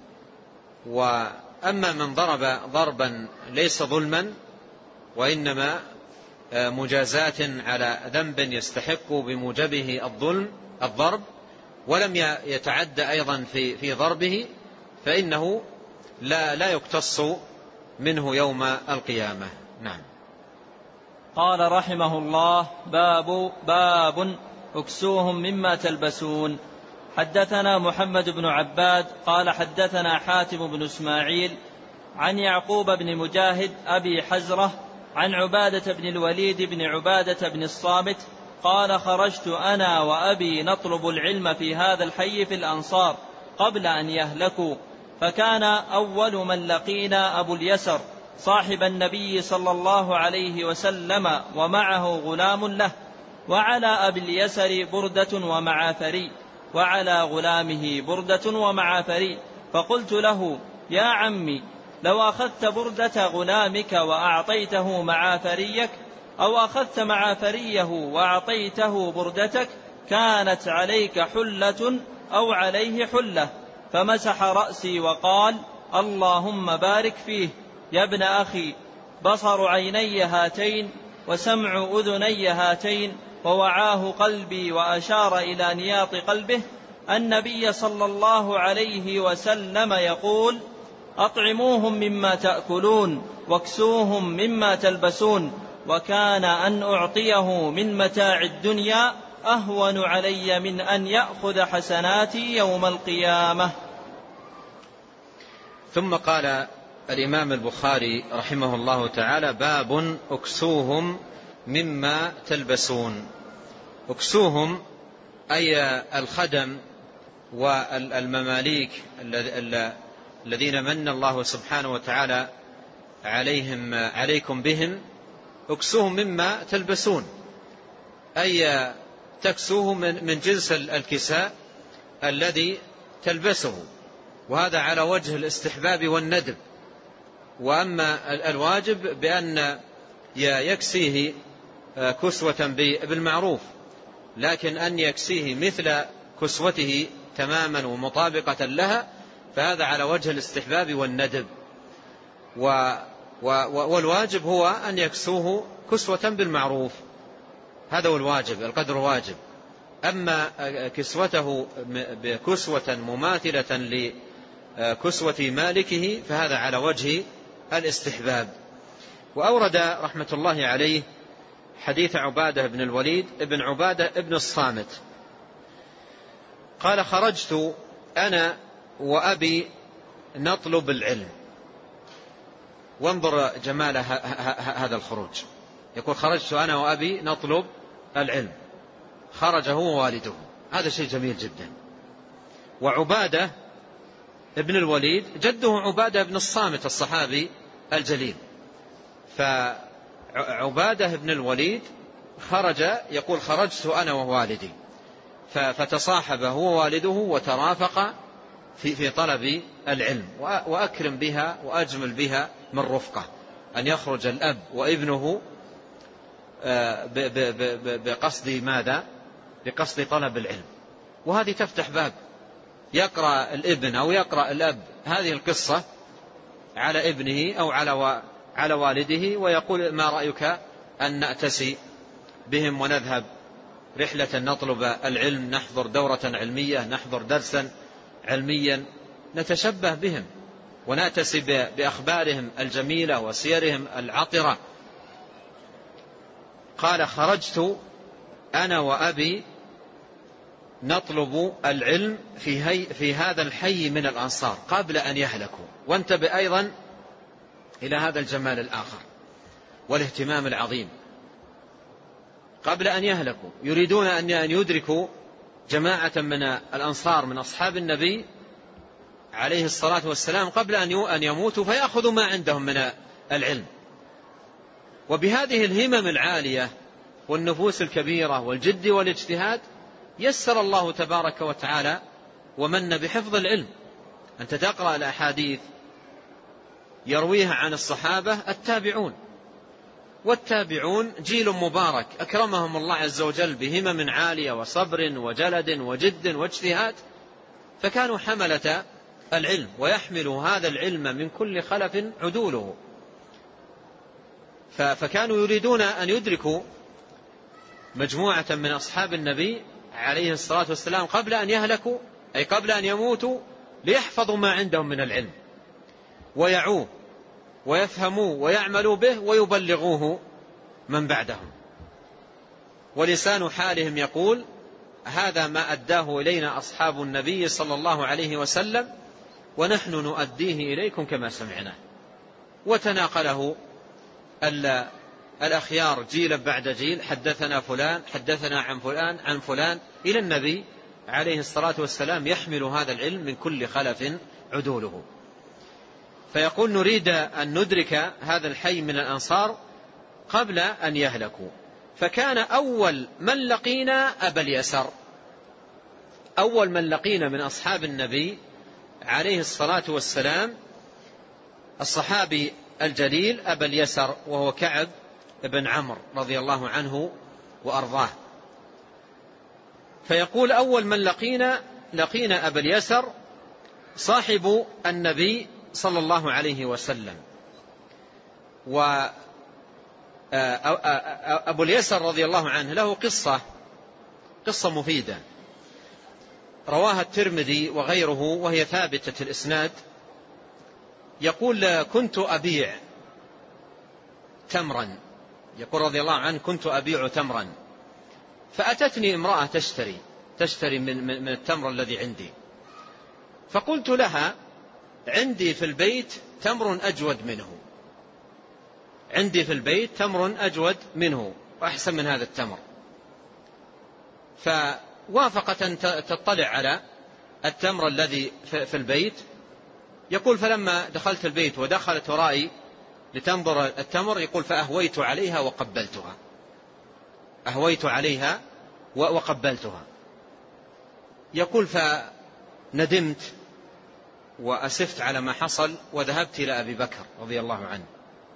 وأما من ضرب ضربا ليس ظلما وإنما مجازاة على ذنب يستحق بموجبه الظلم الضرب ولم يتعدى أيضا في في ضربه فإنه لا لا يقتص منه يوم القيامة. نعم. قال رحمه الله باب باب اكسوهم مما تلبسون. حدثنا محمد بن عباد قال حدثنا حاتم بن إسماعيل عن يعقوب بن مجاهد أبي حزرة عن عبادة بن الوليد بن عبادة بن الصامت قال خرجت أنا وأبي نطلب العلم في هذا الحي في الأنصار قبل أن يهلكوا، فكان أول من لقينا أبو اليسر صاحب النبي صلى الله عليه وسلم ومعه غلام له، وعلى أبي اليسر بردة ومعافري، وعلى غلامه بردة ومعافري، فقلت له يا عمي لو أخذت بردة غلامك وأعطيته معافريك، أو أخذت معافريه وأعطيته بردتك كانت عليك حلة أو عليه حلة، فمسح رأسي وقال اللهم بارك فيه يا ابن أخي، بصر عيني هاتين وسمع أذني هاتين ووعاه قلبي، وأشار إلى نياط قلبه. النبي صلى الله عليه وسلم يقول أطعموهم مما تأكلون واكسوهم مما تلبسون، وكان أن أعطيه من متاع الدنيا أهون علي من أن يأخذ حسناتي يوم القيامة. ثم قال الإمام البخاري رحمه الله تعالى باب اكسوهم مما تلبسون. اكسوهم أي الخدم والمماليك الذين من الله سبحانه وتعالى عليهم عليكم بهم، اكسوهم مما تلبسون، أي تكسوه من جنس الكساء الذي تلبسه، وهذا على وجه الاستحباب والندب. وأما الواجب بأن يكسيه كسوة بالمعروف، لكن أن يكسيه مثل كسوته تماما ومطابقة لها فهذا على وجه الاستحباب والندب. والواجب هو أن يكسوه كسوة بالمعروف، هذا هو الواجب، القدر واجب. أما كسوته بكسوة مماثلة لكسوة مالكه فهذا على وجه الاستحباب. وأورد رحمة الله عليه حديث عبادة بن الوليد ابن عبادة ابن الصامت قال خرجت أنا وأبي نطلب العلم. وانظر جمال هذا الخروج، يقول خرجت أنا وأبي نطلب العلم، خرج هو ووالده، هذا شيء جميل جدا. وعبادة ابن الوليد جده عبادة بن الصامت الصحابي الجليل، فعبادة بن الوليد خرج يقول خرجت أنا ووالدي، فتصاحب هو ووالده وترافق في في طلب العلم. وأكرم بها وأجمل بها من رفقة أن يخرج الأب وابنه بقصد ماذا؟ بقصد طلب العلم. وهذه تفتح باب، يقرأ الابن أو يقرأ الأب هذه القصة على ابنه أو على على والده ويقول ما رأيك أن نأتسي بهم ونذهب رحلة نطلب العلم، نحضر دورة علمية، نحضر درسا علميا، نتشبه بهم ونأتسي بأخبارهم الجميلة وسيرهم العطرة. قال خرجت أنا وأبي نطلب العلم في, هي في هذا الحي من الأنصار قبل أن يهلكوا. وانتبه أيضا إلى هذا الجمال الآخر والاهتمام العظيم، قبل أن يهلكوا يريدون أن يدركوا جماعة من الأنصار من أصحاب النبي عليه الصلاة والسلام قبل أن يموتوا فيأخذوا ما عندهم من العلم. وبهذه الهمم العالية والنفوس الكبيرة والجد والاجتهاد يسر الله تبارك وتعالى ومن بحفظ العلم. أنت تقرأ الأحاديث يرويها عن الصحابة التابعون، والتابعون جيل مبارك أكرمهم الله عز وجل بهمم عالية وصبر وجلد وجد واجتهاد، فكانوا حملة العلم ويحملوا هذا العلم من كل خلف عدوله. فكانوا يريدون أن يدركوا مجموعة من أصحاب النبي عليه الصلاة والسلام قبل أن يهلكوا، أي قبل أن يموتوا، ليحفظوا ما عندهم من العلم ويعوه ويفهموه ويعملوا به ويبلغوه من بعدهم. ولسان حالهم يقول هذا ما أداه إلينا أصحاب النبي صلى الله عليه وسلم ونحن نؤديه إليكم كما سمعنا. وتناقله الأخيار جيلا بعد جيل، حدثنا فلان حدثنا عن فلان عن فلان، إلى النبي عليه الصلاة والسلام يحمل هذا العلم من كل خلف عدوله. فيقول نريد أن ندرك هذا الحي من الأنصار قبل أن يهلكوا. فكان أول من لقينا أبا اليسر، أول من لقينا من أصحاب النبي عليه الصلاة والسلام الصحابي الجليل أبا اليسر، وهو كعب بن عمرو رضي الله عنه وأرضاه. فيقول أول من لقينا لقينا أبا اليسر صاحب النبي صلى الله عليه وسلم. وأبو اليسر رضي الله عنه له قصة قصة مفيدة رواها الترمذي وغيره وهي ثابتة الإسناد. يقول كنت أبيع تمرا، يقول رضي الله عنه كنت أبيع تمرا، فأتتني امرأة تشتري تشتري من, من التمر الذي عندي، فقلت لها عندي في البيت تمر أجود منه، عندي في البيت تمر أجود منه وأحسن من هذا التمر. فوافقت أن تطلع على التمر الذي في البيت. يقول فلما دخلت البيت ودخلت ورائي لتنظر التمر، يقول فأهويت عليها وقبلتها أهويت عليها وقبلتها. يقول فندمت وأسفت على ما حصل وذهبت إلى أبي بكر رضي الله عنه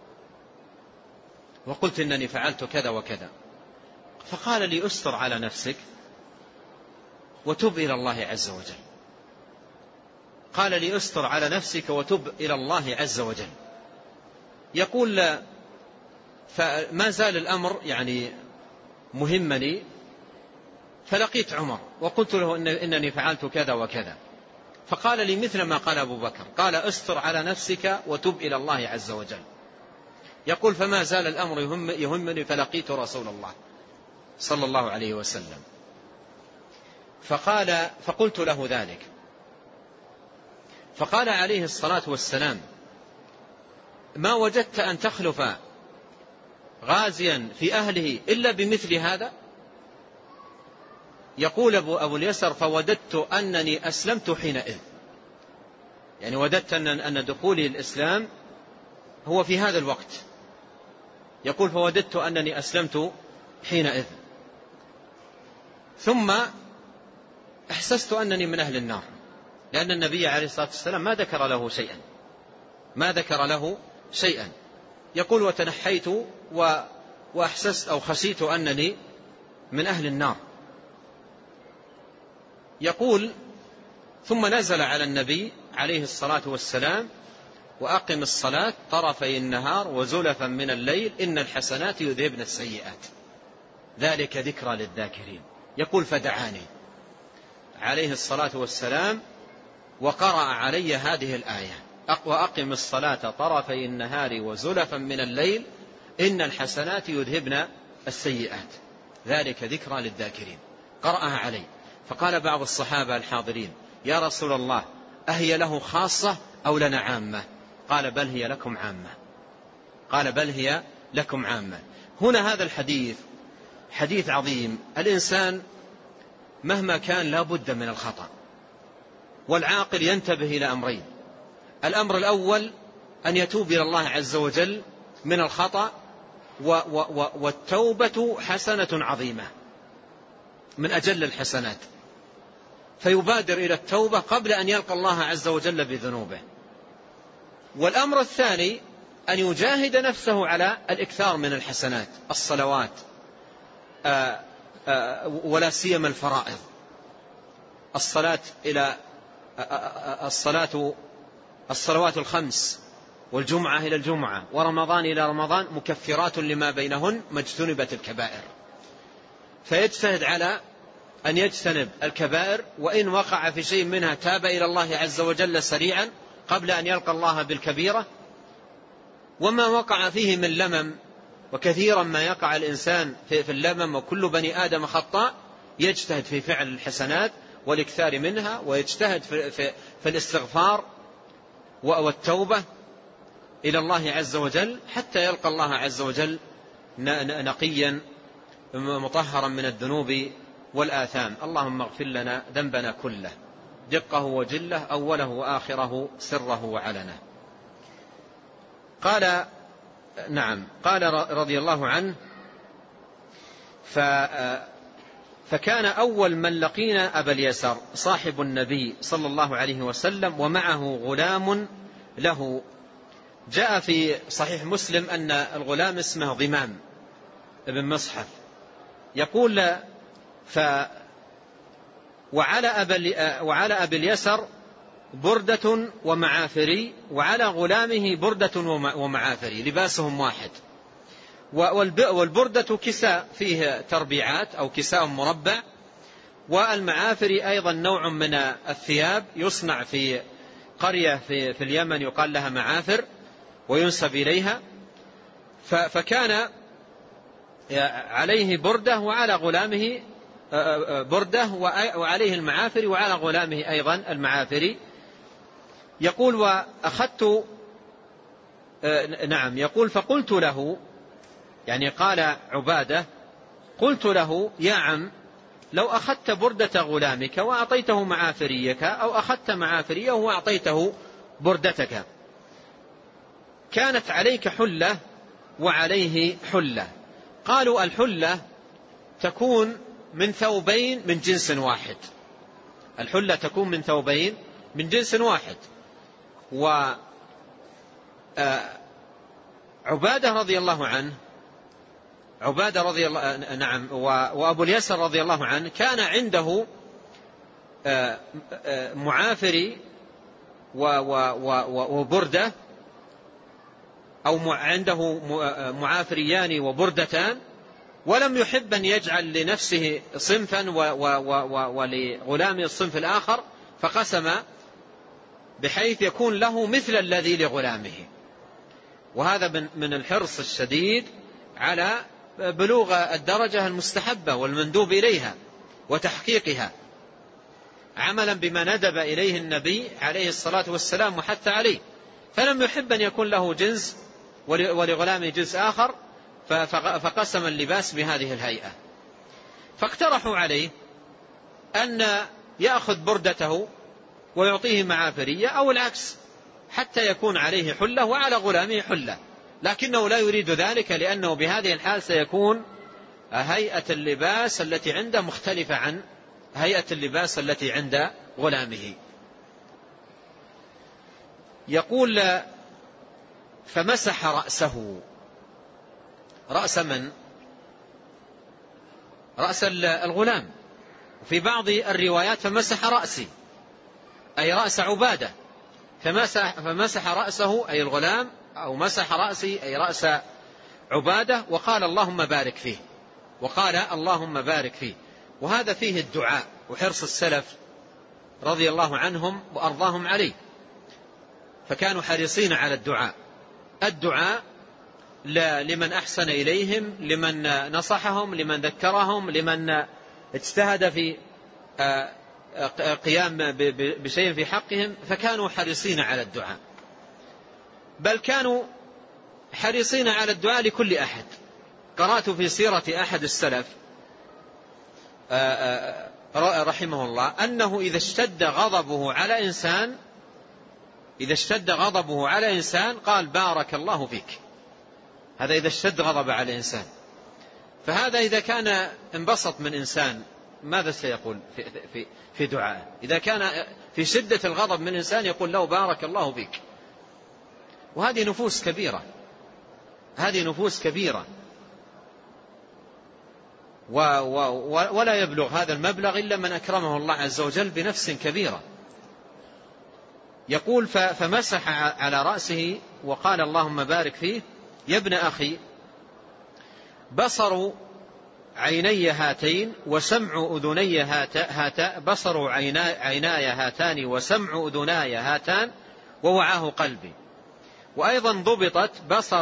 وقلت إنني فعلت كذا وكذا، فقال لي أستر على نفسك وتب إلى الله عز وجل. قال لي أستر على نفسك وتب إلى الله عز وجل. يقول فما زال الأمر يعني مهمني، فلقيت عمر وقلت له إن إنني فعلت كذا وكذا، فقال لي مثل ما قال أبو بكر، قال أستر على نفسك وتب إلى الله عز وجل. يقول فما زال الأمر يهم يهمني فلقيت رسول الله صلى الله عليه وسلم، فقال فقلت له ذلك، فقال عليه الصلاة والسلام ما وجدت أن تخلف غازيا في أهله إلا بمثل هذا؟ يقول أبو, أبو اليسر فوددت أنني أسلمت حينئذ، يعني وددت أن, أن دخولي الإسلام هو في هذا الوقت. يقول فوددت أنني أسلمت حينئذ، ثم أحسست أنني من أهل النار، لأن النبي عليه الصلاة والسلام ما ذكر له شيئا ما ذكر له شيئا. يقول وتنحيت وأحسست أو خشيت أنني من أهل النار. يقول ثم نزل على النبي عليه الصلاة والسلام وأقم الصلاة طرفي النهار وزلفا من الليل إن الحسنات يذهبن السيئات ذلك ذكرى للذاكرين. يقول فدعاني عليه الصلاة والسلام وقرأ علي هذه الآية وأقم الصلاة طرفي النهار وزلفا من الليل إن الحسنات يذهبن السيئات ذلك ذكرى للذاكرين. قرأها علي، فقال بعض الصحابة الحاضرين يا رسول الله أهي له خاصة أو لنا عامة؟ قال بل هي لكم عامة قال بل هي لكم عامة. هنا هذا الحديث حديث عظيم. الإنسان مهما كان لا بد من الخطأ، والعاقل ينتبه إلى أمرين: الأمر الأول أن يتوب إلى الله عز وجل من الخطأ، والتوبة حسنة عظيمة من أجل الحسنات، فيبادر إلى التوبة قبل أن يلقى الله عز وجل بذنوبه. والأمر الثاني أن يجاهد نفسه على الإكثار من الحسنات، الصلوات آآ آآ ولا سيما الفرائض، الصلاة إلى الصلاة الصلوات الخمس والجمعة إلى الجمعة ورمضان إلى رمضان مكفرات لما بينهن ما اجتنبت الكبائر، فيجتهد على أن يجتنب الكبائر، وإن وقع في شيء منها تاب إلى الله عز وجل سريعا قبل أن يلقى الله بالكبيرة. وما وقع فيه من لمم، وكثيرا ما يقع الإنسان في اللمم وكل بني آدم خطاء، يجتهد في فعل الحسنات والاكثار منها، ويجتهد في, في, في الاستغفار والتوبة إلى الله عز وجل حتى يلقى الله عز وجل نقيا مطهرا من الذنوب والآثام. اللهم اغفر لنا ذنبنا كله دقه وجله أوله وآخره سره وعلنه. قال نعم قال رضي الله عنه فكان أول من لقينا أبا اليسر صاحب النبي صلى الله عليه وسلم ومعه غلام له. جاء في صحيح مسلم أن الغلام اسمه ضمام ابن مصحف. يقول ف وعلى أبا وعلى أبي اليسر بردة ومعافري وعلى غلامه بردة ومعافري لباسهم واحد. والبردة كساء فيه تربيعات أو كساء مربع، والمعافري أيضا نوع من الثياب يصنع في قرية في, في اليمن يقال لها معافر وينسب إليها. فكان عليه بردة وعلى غلامه بردة وعليه المعافري وعلى غلامه أيضا المعافري. يقول وأخذت نعم يقول فقلت له يعني قال عبادة قلت له يا عم لو أخذت بردة غلامك وأعطيته معافريك أو أخذت معافريه وأعطيته بردتك كانت عليك حلة وعليه حلة. قالوا الحلة تكون من ثوبين من جنس واحد. الحلة تكون من ثوبين من جنس واحد. وعبادة رضي الله عنه عبادة رضي الله نعم وأبو اليسر رضي الله عنه كان عنده معافري وبردة أو عنده معافريان وبردتان، ولم يحب أن يجعل لنفسه صنفا ولغلامه الصنف الآخر، فقسم بحيث يكون له مثل الذي لغلامه. وهذا من الحرص الشديد على بلوغ الدرجة المستحبة والمندوب إليها وتحقيقها، عملا بما ندب إليه النبي عليه الصلاة والسلام وحث عليه. فلم يحب أن يكون له جنس ولغلامه جنس آخر، فقسم اللباس بهذه الهيئة. فاقترحوا عليه أن يأخذ بردته ويعطيه معافرية أو العكس حتى يكون عليه حلة وعلى غلامه حلة، لكنه لا يريد ذلك لأنه بهذه الحال سيكون هيئة اللباس التي عنده مختلفة عن هيئة اللباس التي عند غلامه. يقول فمسح رأسه. رأس من؟ رأس الغلام. وفي بعض الروايات فمسح رأسي أي رأس عبادة، فمسح, فمسح رأسه أي الغلام، أو مسح رأسي أي رأس عبادة، وقال اللهم بارك فيه وقال اللهم بارك فيه. وهذا فيه الدعاء وحرص السلف رضي الله عنهم وأرضاهم عليه، فكانوا حريصين على الدعاء الدعاء لمن أحسن إليهم، لمن نصحهم، لمن ذكرهم، لمن اجتهد في قيام بشيء في حقهم، فكانوا حريصين على الدعاء، بل كانوا حريصين على الدعاء لكل أحد. قرأت في سيرة أحد السلف رحمه الله أنه إذا اشتد غضبه على إنسان إذا اشتد غضبه على إنسان قال بارك الله فيك. هذا إذا اشتد غضب على إنسان. فهذا إذا كان انبسط من إنسان ماذا سيقول في, في, في دعائه؟ إذا كان في شدة الغضب من إنسان يقول له بارك الله فيك. وهذه نفوس كبيرة هذه نفوس كبيرة و و ولا يبلغ هذا المبلغ إلا من أكرمه الله عز وجل بنفس كبيرة. يقول فمسح على رأسه وقال اللهم بارك فيه. يا ابن أخي بصر عيني هاتين وسمع أذني هاتا بصر عيناي هاتان وسمع أذناي هاتان ووعاه قلبي. وأيضا ضبطت بصر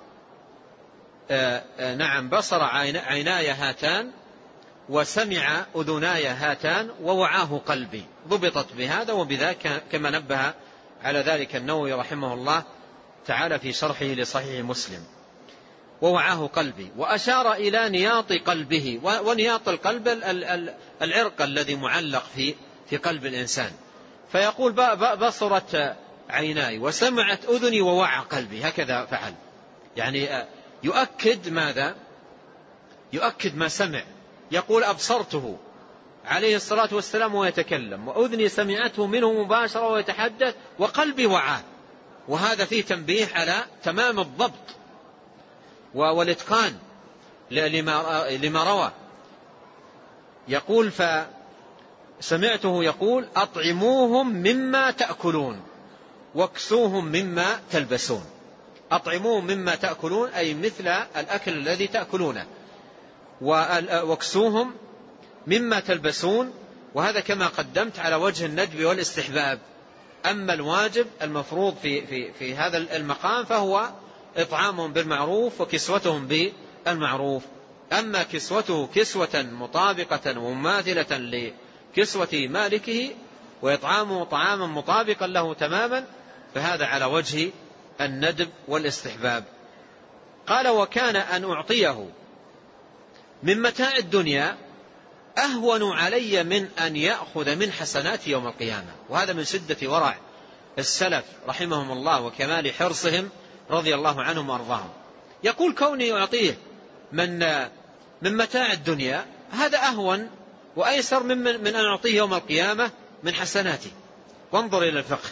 آآ آآ نعم بصر عيناي هاتان وسمع أذناي هاتان ووعاه قلبي. ضبطت بهذا وبذاك كما نبه على ذلك النووي رحمه الله تعالى في شرحه لصحيح مسلم: ووعاه قلبي. وأشار إلى نياط قلبه، ونياط القلب العرق الذي معلق في في قلب الإنسان. فيقول: بصرت عيناي وسمعت أذني ووعى قلبي. هكذا فعل، يعني يؤكد ماذا؟ يؤكد ما سمع. يقول: أبصرته عليه الصلاة والسلام ويتكلم، وأذني سمعته منه مباشرة ويتحدث، وقلبي وعاه. وهذا فيه تنبيه على تمام الضبط والإتقان لما روى. يقول: فسمعته يقول: أطعموهم مما تأكلون واكسوهم مما تلبسون. أطعموهم مما تأكلون أي مثل الأكل الذي تأكلونه، واكسوهم مما تلبسون. وهذا كما قدمت على وجه الندب والاستحباب. أما الواجب المفروض في, في, في هذا المقام فهو إطعامهم بالمعروف وكسوتهم بالمعروف. أما كسوته كسوة مطابقة ومماثلة لكسوة مالكه، وإطعامه طعاما مطابقا له تماما، فهذا على وجه الندب والاستحباب. قال: وكان أن أعطيه من متاع الدنيا أهون علي من أن يأخذ من حسنات يوم القيامة. وهذا من شدة ورع السلف رحمهم الله وكمال حرصهم رضي الله عنهم وأرضاهم. يقول: كوني يعطيه من من متاع الدنيا هذا أهون وأيسر من من أن أعطيه يوم القيامة من حسناتي. وانظر إلى الفقه،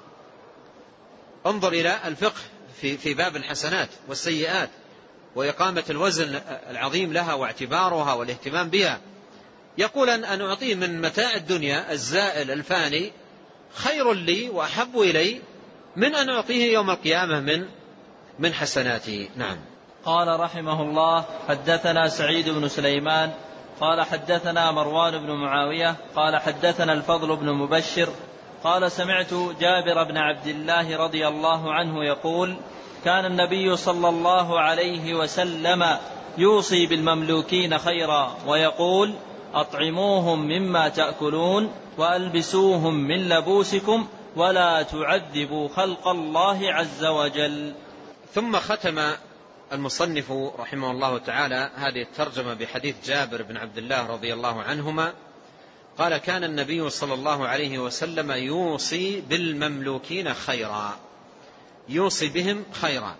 انظر إلى الفقه في في باب الحسنات والسيئات، وإقامة الوزن العظيم لها واعتبارها والاهتمام بها. يقول: أن أعطيه من متاع الدنيا الزائل الفاني خير لي وأحب إلي من أن أعطيه يوم القيامة من من حسناته. نعم. قال رحمه الله: حدثنا سعيد بن سليمان قال حدثنا مروان بن معاوية قال حدثنا الفضل بن مبشر قال: سمعت جابر بن عبد الله رضي الله عنه يقول: كان النبي صلى الله عليه وسلم يوصي بالمملوكين خيرا ويقول: أطعموهم مما تأكلون وألبسوهم من لبوسكم ولا تعذبوا خلق الله عز وجل. ثم ختم المصنف رحمه الله تعالى هذه الترجمة بحديث جابر بن عبد الله رضي الله عنهما قال: كان النبي صلى الله عليه وسلم يوصي بالمملوكين خيرا، يوصي بهم خيرا.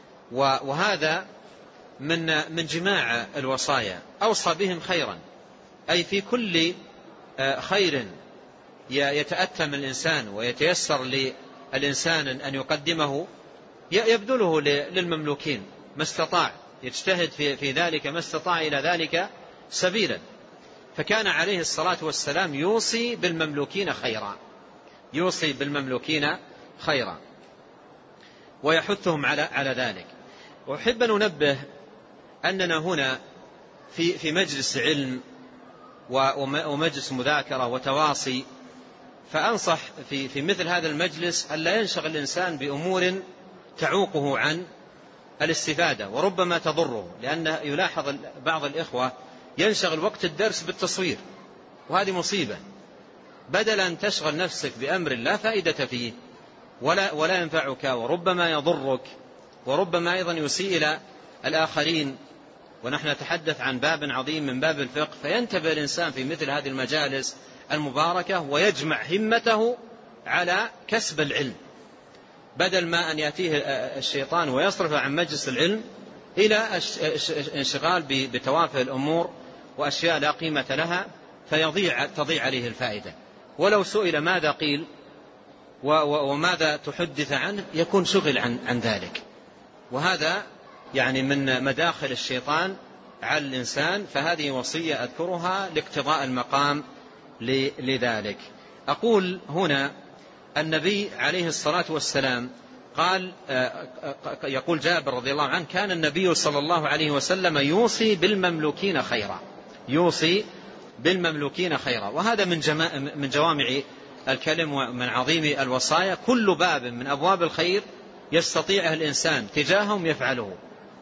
وهذا من من جماع الوصايا، أوصى بهم خيرا، أي في كل خير يتأتم الإنسان ويتيسر للإنسان أن يقدمه يبذله للمملوكين ما استطاع، يجتهد في ذلك ما استطاع إلى ذلك سبيلا. فكان عليه الصلاة والسلام يوصي بالمملوكين خيرا، يوصي بالمملوكين خيرا ويحثهم على على ذلك. وأحب أن ننبه أننا هنا في في مجلس علم ومجلس مذاكرة وتواصي، فأنصح في في مثل هذا المجلس أن لا ينشغل الإنسان بأمور تعوقه عن الاستفادة وربما تضره، لأن يلاحظ بعض الإخوة ينشغل وقت الدرس بالتصوير، وهذه مصيبة. بدل أن تشغل نفسك بأمر لا فائدة فيه ولا, ولا ينفعك وربما يضرك وربما أيضا يسيء إلى الآخرين، ونحن نتحدث عن باب عظيم من باب الفقه، فينتبه الإنسان في مثل هذه المجالس المباركة ويجمع همته على كسب العلم، بدل ما أن يأتيه الشيطان ويصرف عن مجلس العلم إلى انشغال بتوافه الأمور وأشياء لا قيمة لها فيضيع تضيع عليه الفائدة. ولو سئل ماذا قيل وماذا تحدث عنه يكون شغل عن, عن ذلك، وهذا يعني من مداخل الشيطان على الإنسان. فهذه وصية أذكرها لاقتضاء المقام لذلك. أقول هنا النبي عليه الصلاة والسلام قال، يقول جابر رضي الله عنه: كان النبي صلى الله عليه وسلم يوصي بالمملوكين خيرا، يوصي بالمملوكين خيرا. وهذا من, من جوامع الكلم ومن عظيم الوصايا. كل باب من أبواب الخير يستطيع الإنسان تجاههم يفعله.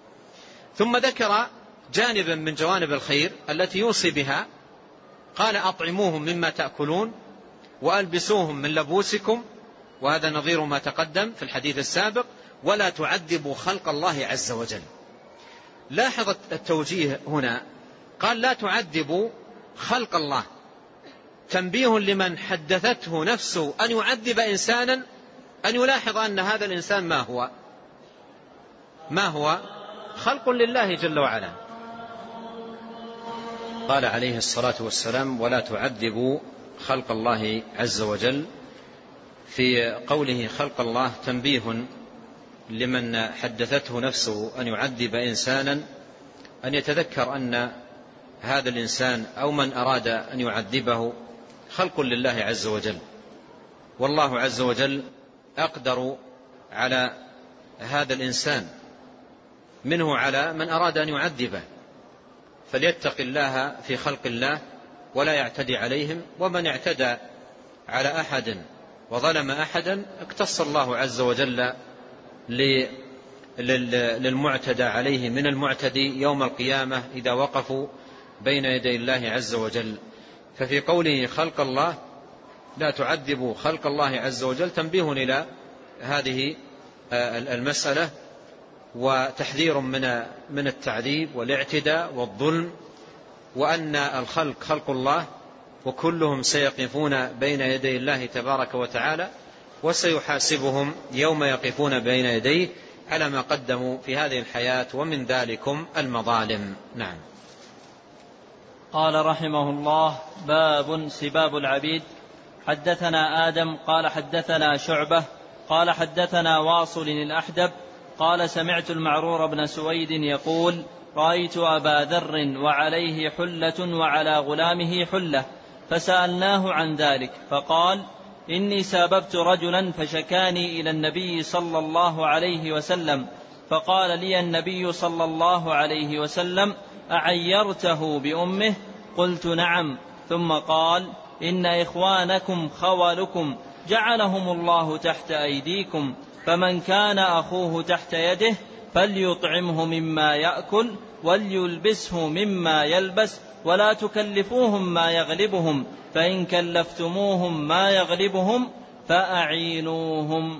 ثم ذكر جانبا من جوانب الخير التي يوصي بها، قال: أطعموهم مما تأكلون وألبسوهم من لبوسكم، وهذا نظير ما تقدم في الحديث السابق، ولا تعذبوا خلق الله عز وجل. لاحظ التوجيه هنا، قال لا تعذبوا خلق الله، تنبيه لمن حدثته نفسه أن يعذب إنسانا أن يلاحظ أن هذا الإنسان ما هو ما هو خلق لله جل وعلا. قال عليه الصلاة والسلام ولا تعذبوا خلق الله عز وجل. في قوله خلق الله تنبيه لمن حدثته نفسه أن يعذب إنسانا أن يتذكر أن هذا الإنسان أو من أراد أن يعذبه خلق لله عز وجل، والله عز وجل أقدر على هذا الإنسان منه على من أراد أن يعذبه، فليتق الله في خلق الله ولا يعتدي عليهم، ومن اعتدى على أحد وظلم أحدا اقتص الله عز وجل للمعتدى عليه من المعتدي يوم القيامة إذا وقفوا بين يدي الله عز وجل. ففي قوله خلق الله لا تعذبوا خلق الله عز وجل تنبيه إلى هذه المسألة وتحذير من من التعذيب والاعتداء والظلم، وأن الخلق خلق الله وكلهم سيقفون بين يدي الله تبارك وتعالى وسيحاسبهم يوم يقفون بين يديه على ما قدموا في هذه الحياة ومن ذلكم المظالم. نعم. قال رحمه الله باب سباب العبيد. حدثنا آدم قال حدثنا شعبة قال حدثنا واصل الأحدب قال سمعت المعرور بن سويد يقول رأيت أبا ذر وعليه حلة وعلى غلامه حلة فسألناه عن ذلك فقال إني ساببت رجلا فشكاني إلى النبي صلى الله عليه وسلم فقال لي النبي صلى الله عليه وسلم أعيرته بأمه؟ قلت نعم. ثم قال إن إخوانكم خولكم جعلهم الله تحت أيديكم، فمن كان أخوه تحت يده فليطعمه مما يأكل وليلبسه مما يلبس ولا تكلفوهم ما يغلبهم، فإن كلفتموهم ما يغلبهم فأعينوهم.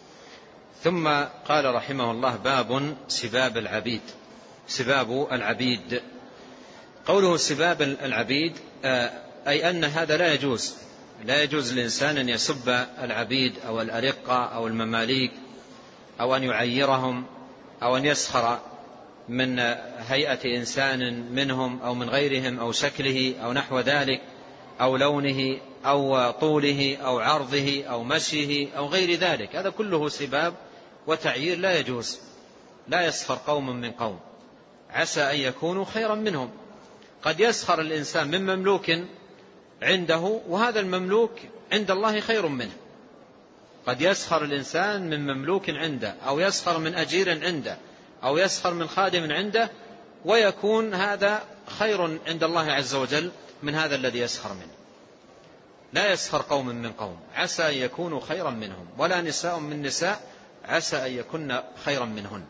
ثم قال رحمه الله باب سباب العبيد. سباب العبيد، قوله سباب العبيد أي أن هذا لا يجوز لا يجوز للإنسان أن يسب العبيد أو الأرقة أو المماليك أو أن يعيرهم أو أن يسخر من هيئة إنسان منهم أو من غيرهم أو شكله أو نحو ذلك أو لونه أو طوله أو عرضه أو مشيه أو غير ذلك، هذا كله سباب وتعيير لا يجوز. لا يسخر قوم من قوم عسى أن يكونوا خيرا منهم. قد يسخر الإنسان من مملوك عنده وهذا المملوك عند الله خير منه. قد يسخر الإنسان من مملوك عنده أو يسخر من أجير عنده أو يسخر من خادم عنده ويكون هذا خير عند الله عز وجل من هذا الذي يسخر منه. لا يسخر قوم من قوم عسى أن يكونوا خيرا منهم، ولا نساء من نساء عسى أن يكون خيرا منهن.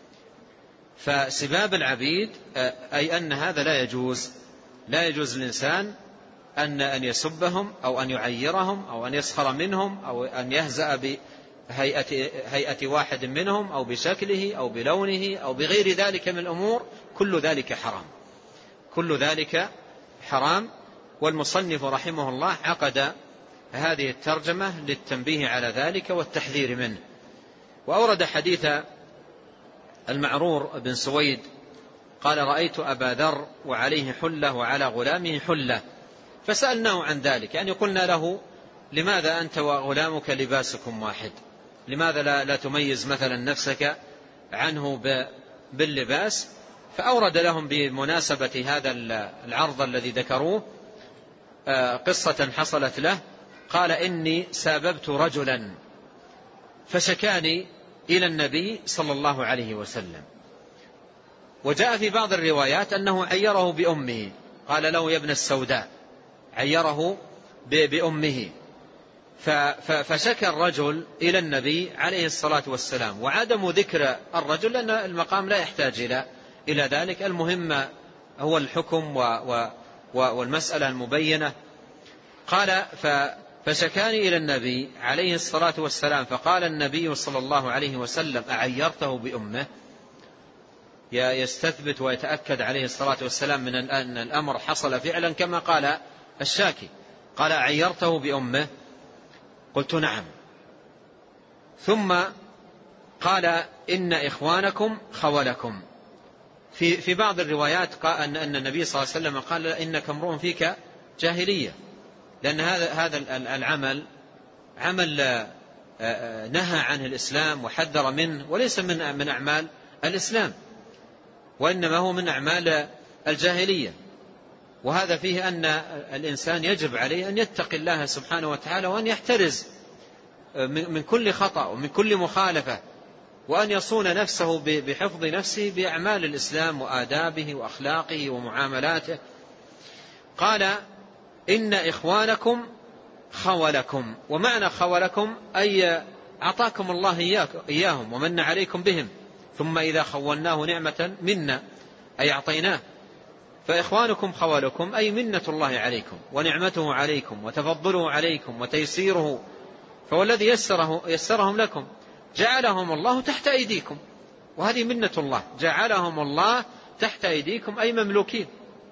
فسباب العبيد أي أن هذا لا يجوز لا يجوز للإنسان أن أن يسبهم أو أن يعيرهم أو أن يسخر منهم أو أن يهزأ بهيئة هيئة واحد منهم أو بشكله أو بلونه أو بغير ذلك من الأمور، كل ذلك حرام كل ذلك حرام. والمصنف رحمه الله عقد هذه الترجمة للتنبيه على ذلك والتحذير منه. وأورد حديث المعرور بن سويد قال رأيت أبا ذر وعليه حلة وعلى غلامه حلة فسألناه عن ذلك، يعني قلنا له لماذا أنت وغلامك لباسكم واحد، لماذا لا, لا تميز مثلا نفسك عنه باللباس؟ فأورد لهم بمناسبة هذا العرض الذي ذكروه قصة حصلت له. قال إني ساببت رجلا فشكاني إلى النبي صلى الله عليه وسلم. وجاء في بعض الروايات أنه عيره بأمه، قال له يا ابن السوداء، عيره بأمه. فشكى الرجل إلى النبي عليه الصلاة والسلام، وعدم ذكر الرجل لأن المقام لا يحتاج إلى إلى ذلك، المهم هو الحكم والمسألة المبينة. قال فشكاني إلى النبي عليه الصلاة والسلام، فقال النبي صلى الله عليه وسلم: أعيرته بأمه؟ يستثبت ويتأكد عليه الصلاة والسلام من أن الأمر حصل فعلا كما قال الشاكي. قال: أعيرته بأمه؟ قلت: نعم. ثم قال: إن إخوانكم خولكم. في في بعض الروايات قال أن النبي صلى الله عليه وسلم قال: إنك امرؤ فيك جاهلية، لأن هذا هذا العمل عمل نهى عنه الإسلام وحذر منه، وليس من من أعمال الإسلام، وإنما هو من أعمال الجاهلية. وهذا فيه أن الإنسان يجب عليه أن يتقي الله سبحانه وتعالى، وأن يحترز من كل خطأ ومن كل مخالفة، وأن يصون نفسه بحفظ نفسه بأعمال الإسلام وآدابه وأخلاقه ومعاملاته. قال: إن إخوانكم خولكم. ومعنى خولكم أي أعطاكم الله إياهم ومن عليكم بهم، ثم إذا خولناه نعمة منا أي أعطيناه. فإخوانكم خولكم أي منة الله عليكم ونعمته عليكم وتفضله عليكم وتيسيره، فهو الذي يسره يسرهم لكم، جعلهم الله تحت أيديكم، وهذه منة الله، جعلهم الله تحت أيديكم أي مملوكين.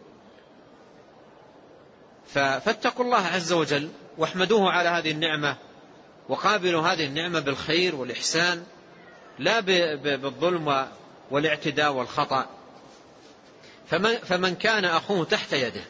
فاتقوا الله عز وجل واحمدوه على هذه النعمة، وقابلوا هذه النعمة بالخير والإحسان، لا بالظلم والاعتداء والخطأ. فمن, فمن كان أخوه تحت يده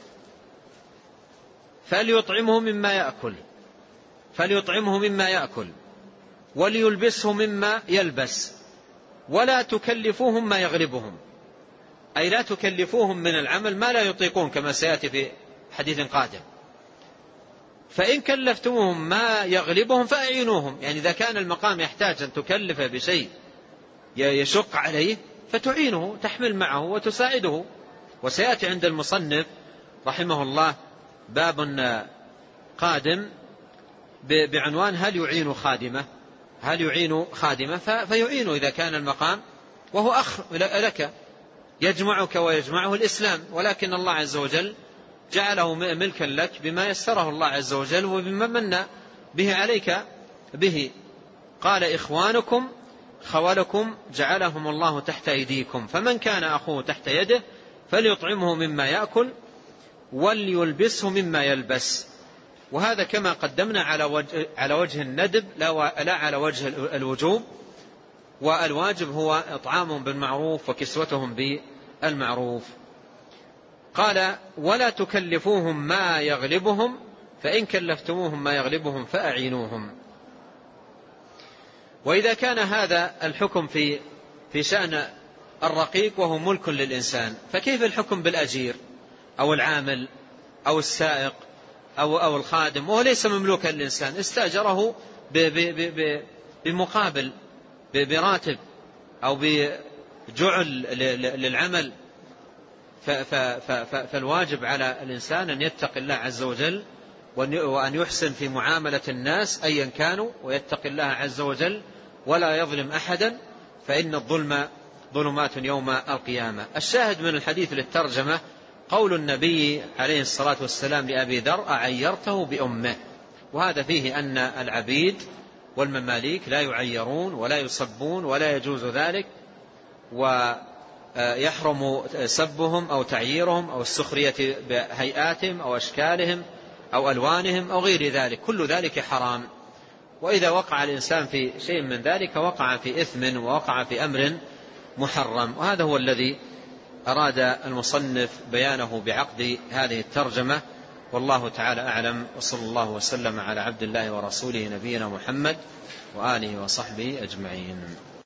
فليطعمه مما يأكل فليطعمه مما يأكل وليلبسه مما يلبس، ولا تكلفوهم ما يغلبهم، أي لا تكلفوهم من العمل ما لا يطيقون، كما سيأتي في حديث قادم. فإن كلفتموهم ما يغلبهم فأعينوهم، يعني إذا كان المقام يحتاج أن تكلف بشيء يشق عليه فتعينه، تحمل معه وتساعده. وسيأتي عند المصنف رحمه الله باب قادم بعنوان: هل يعين خادمة هل يعين خادمة فيعينه إذا كان المقام، وهو أخ لك يجمعك ويجمعه الإسلام، ولكن الله عز وجل جعله ملكا لك بما يسره الله عز وجل وبما من به عليك به. قال: إخوانكم خولكم جعلهم الله تحت أيديكم، فمن كان أخوه تحت يده فليطعمه مما يأكل وليلبسه مما يلبس. وهذا كما قدمنا على وجه, على وجه الندب لا على وجه الوجوب، والواجب هو إطعامهم بالمعروف وكسوتهم بالمعروف. قال: ولا تكلفوهم ما يغلبهم، فإن كلفتموهم ما يغلبهم فأعينوهم. وإذا كان هذا الحكم في في شأن الرقيق وهو ملك للإنسان، فكيف الحكم بالأجير أو العامل أو السائق أو أو الخادم وهو ليس مملوكا للإنسان، استأجره بمقابل براتب أو بجعل للعمل؟ فالواجب على الإنسان أن يتقي الله عز وجل وأن يحسن في معاملة الناس أيا كانوا، ويتقي الله عز وجل ولا يظلم أحدا، فإن الظلم ظلمات يوم القيامة. الشاهد من الحديث للترجمة قول النبي عليه الصلاة والسلام لأبي ذر: أعيرته بأمه. وهذا فيه أن العبيد والمماليك لا يعيرون ولا يصبون، ولا يجوز ذلك، ويحرم سبهم أو تعييرهم أو السخرية بهيئاتهم أو أشكالهم أو ألوانهم أو غير ذلك، كل ذلك حرام. وإذا وقع الإنسان في شيء من ذلك وقع في إثم ووقع في أمر محرم. وهذا هو الذي أراد المصنف بيانه بعقد هذه الترجمة، والله تعالى أعلم، وصلى الله وسلم على عبد الله ورسوله نبينا محمد وآله وصحبه أجمعين.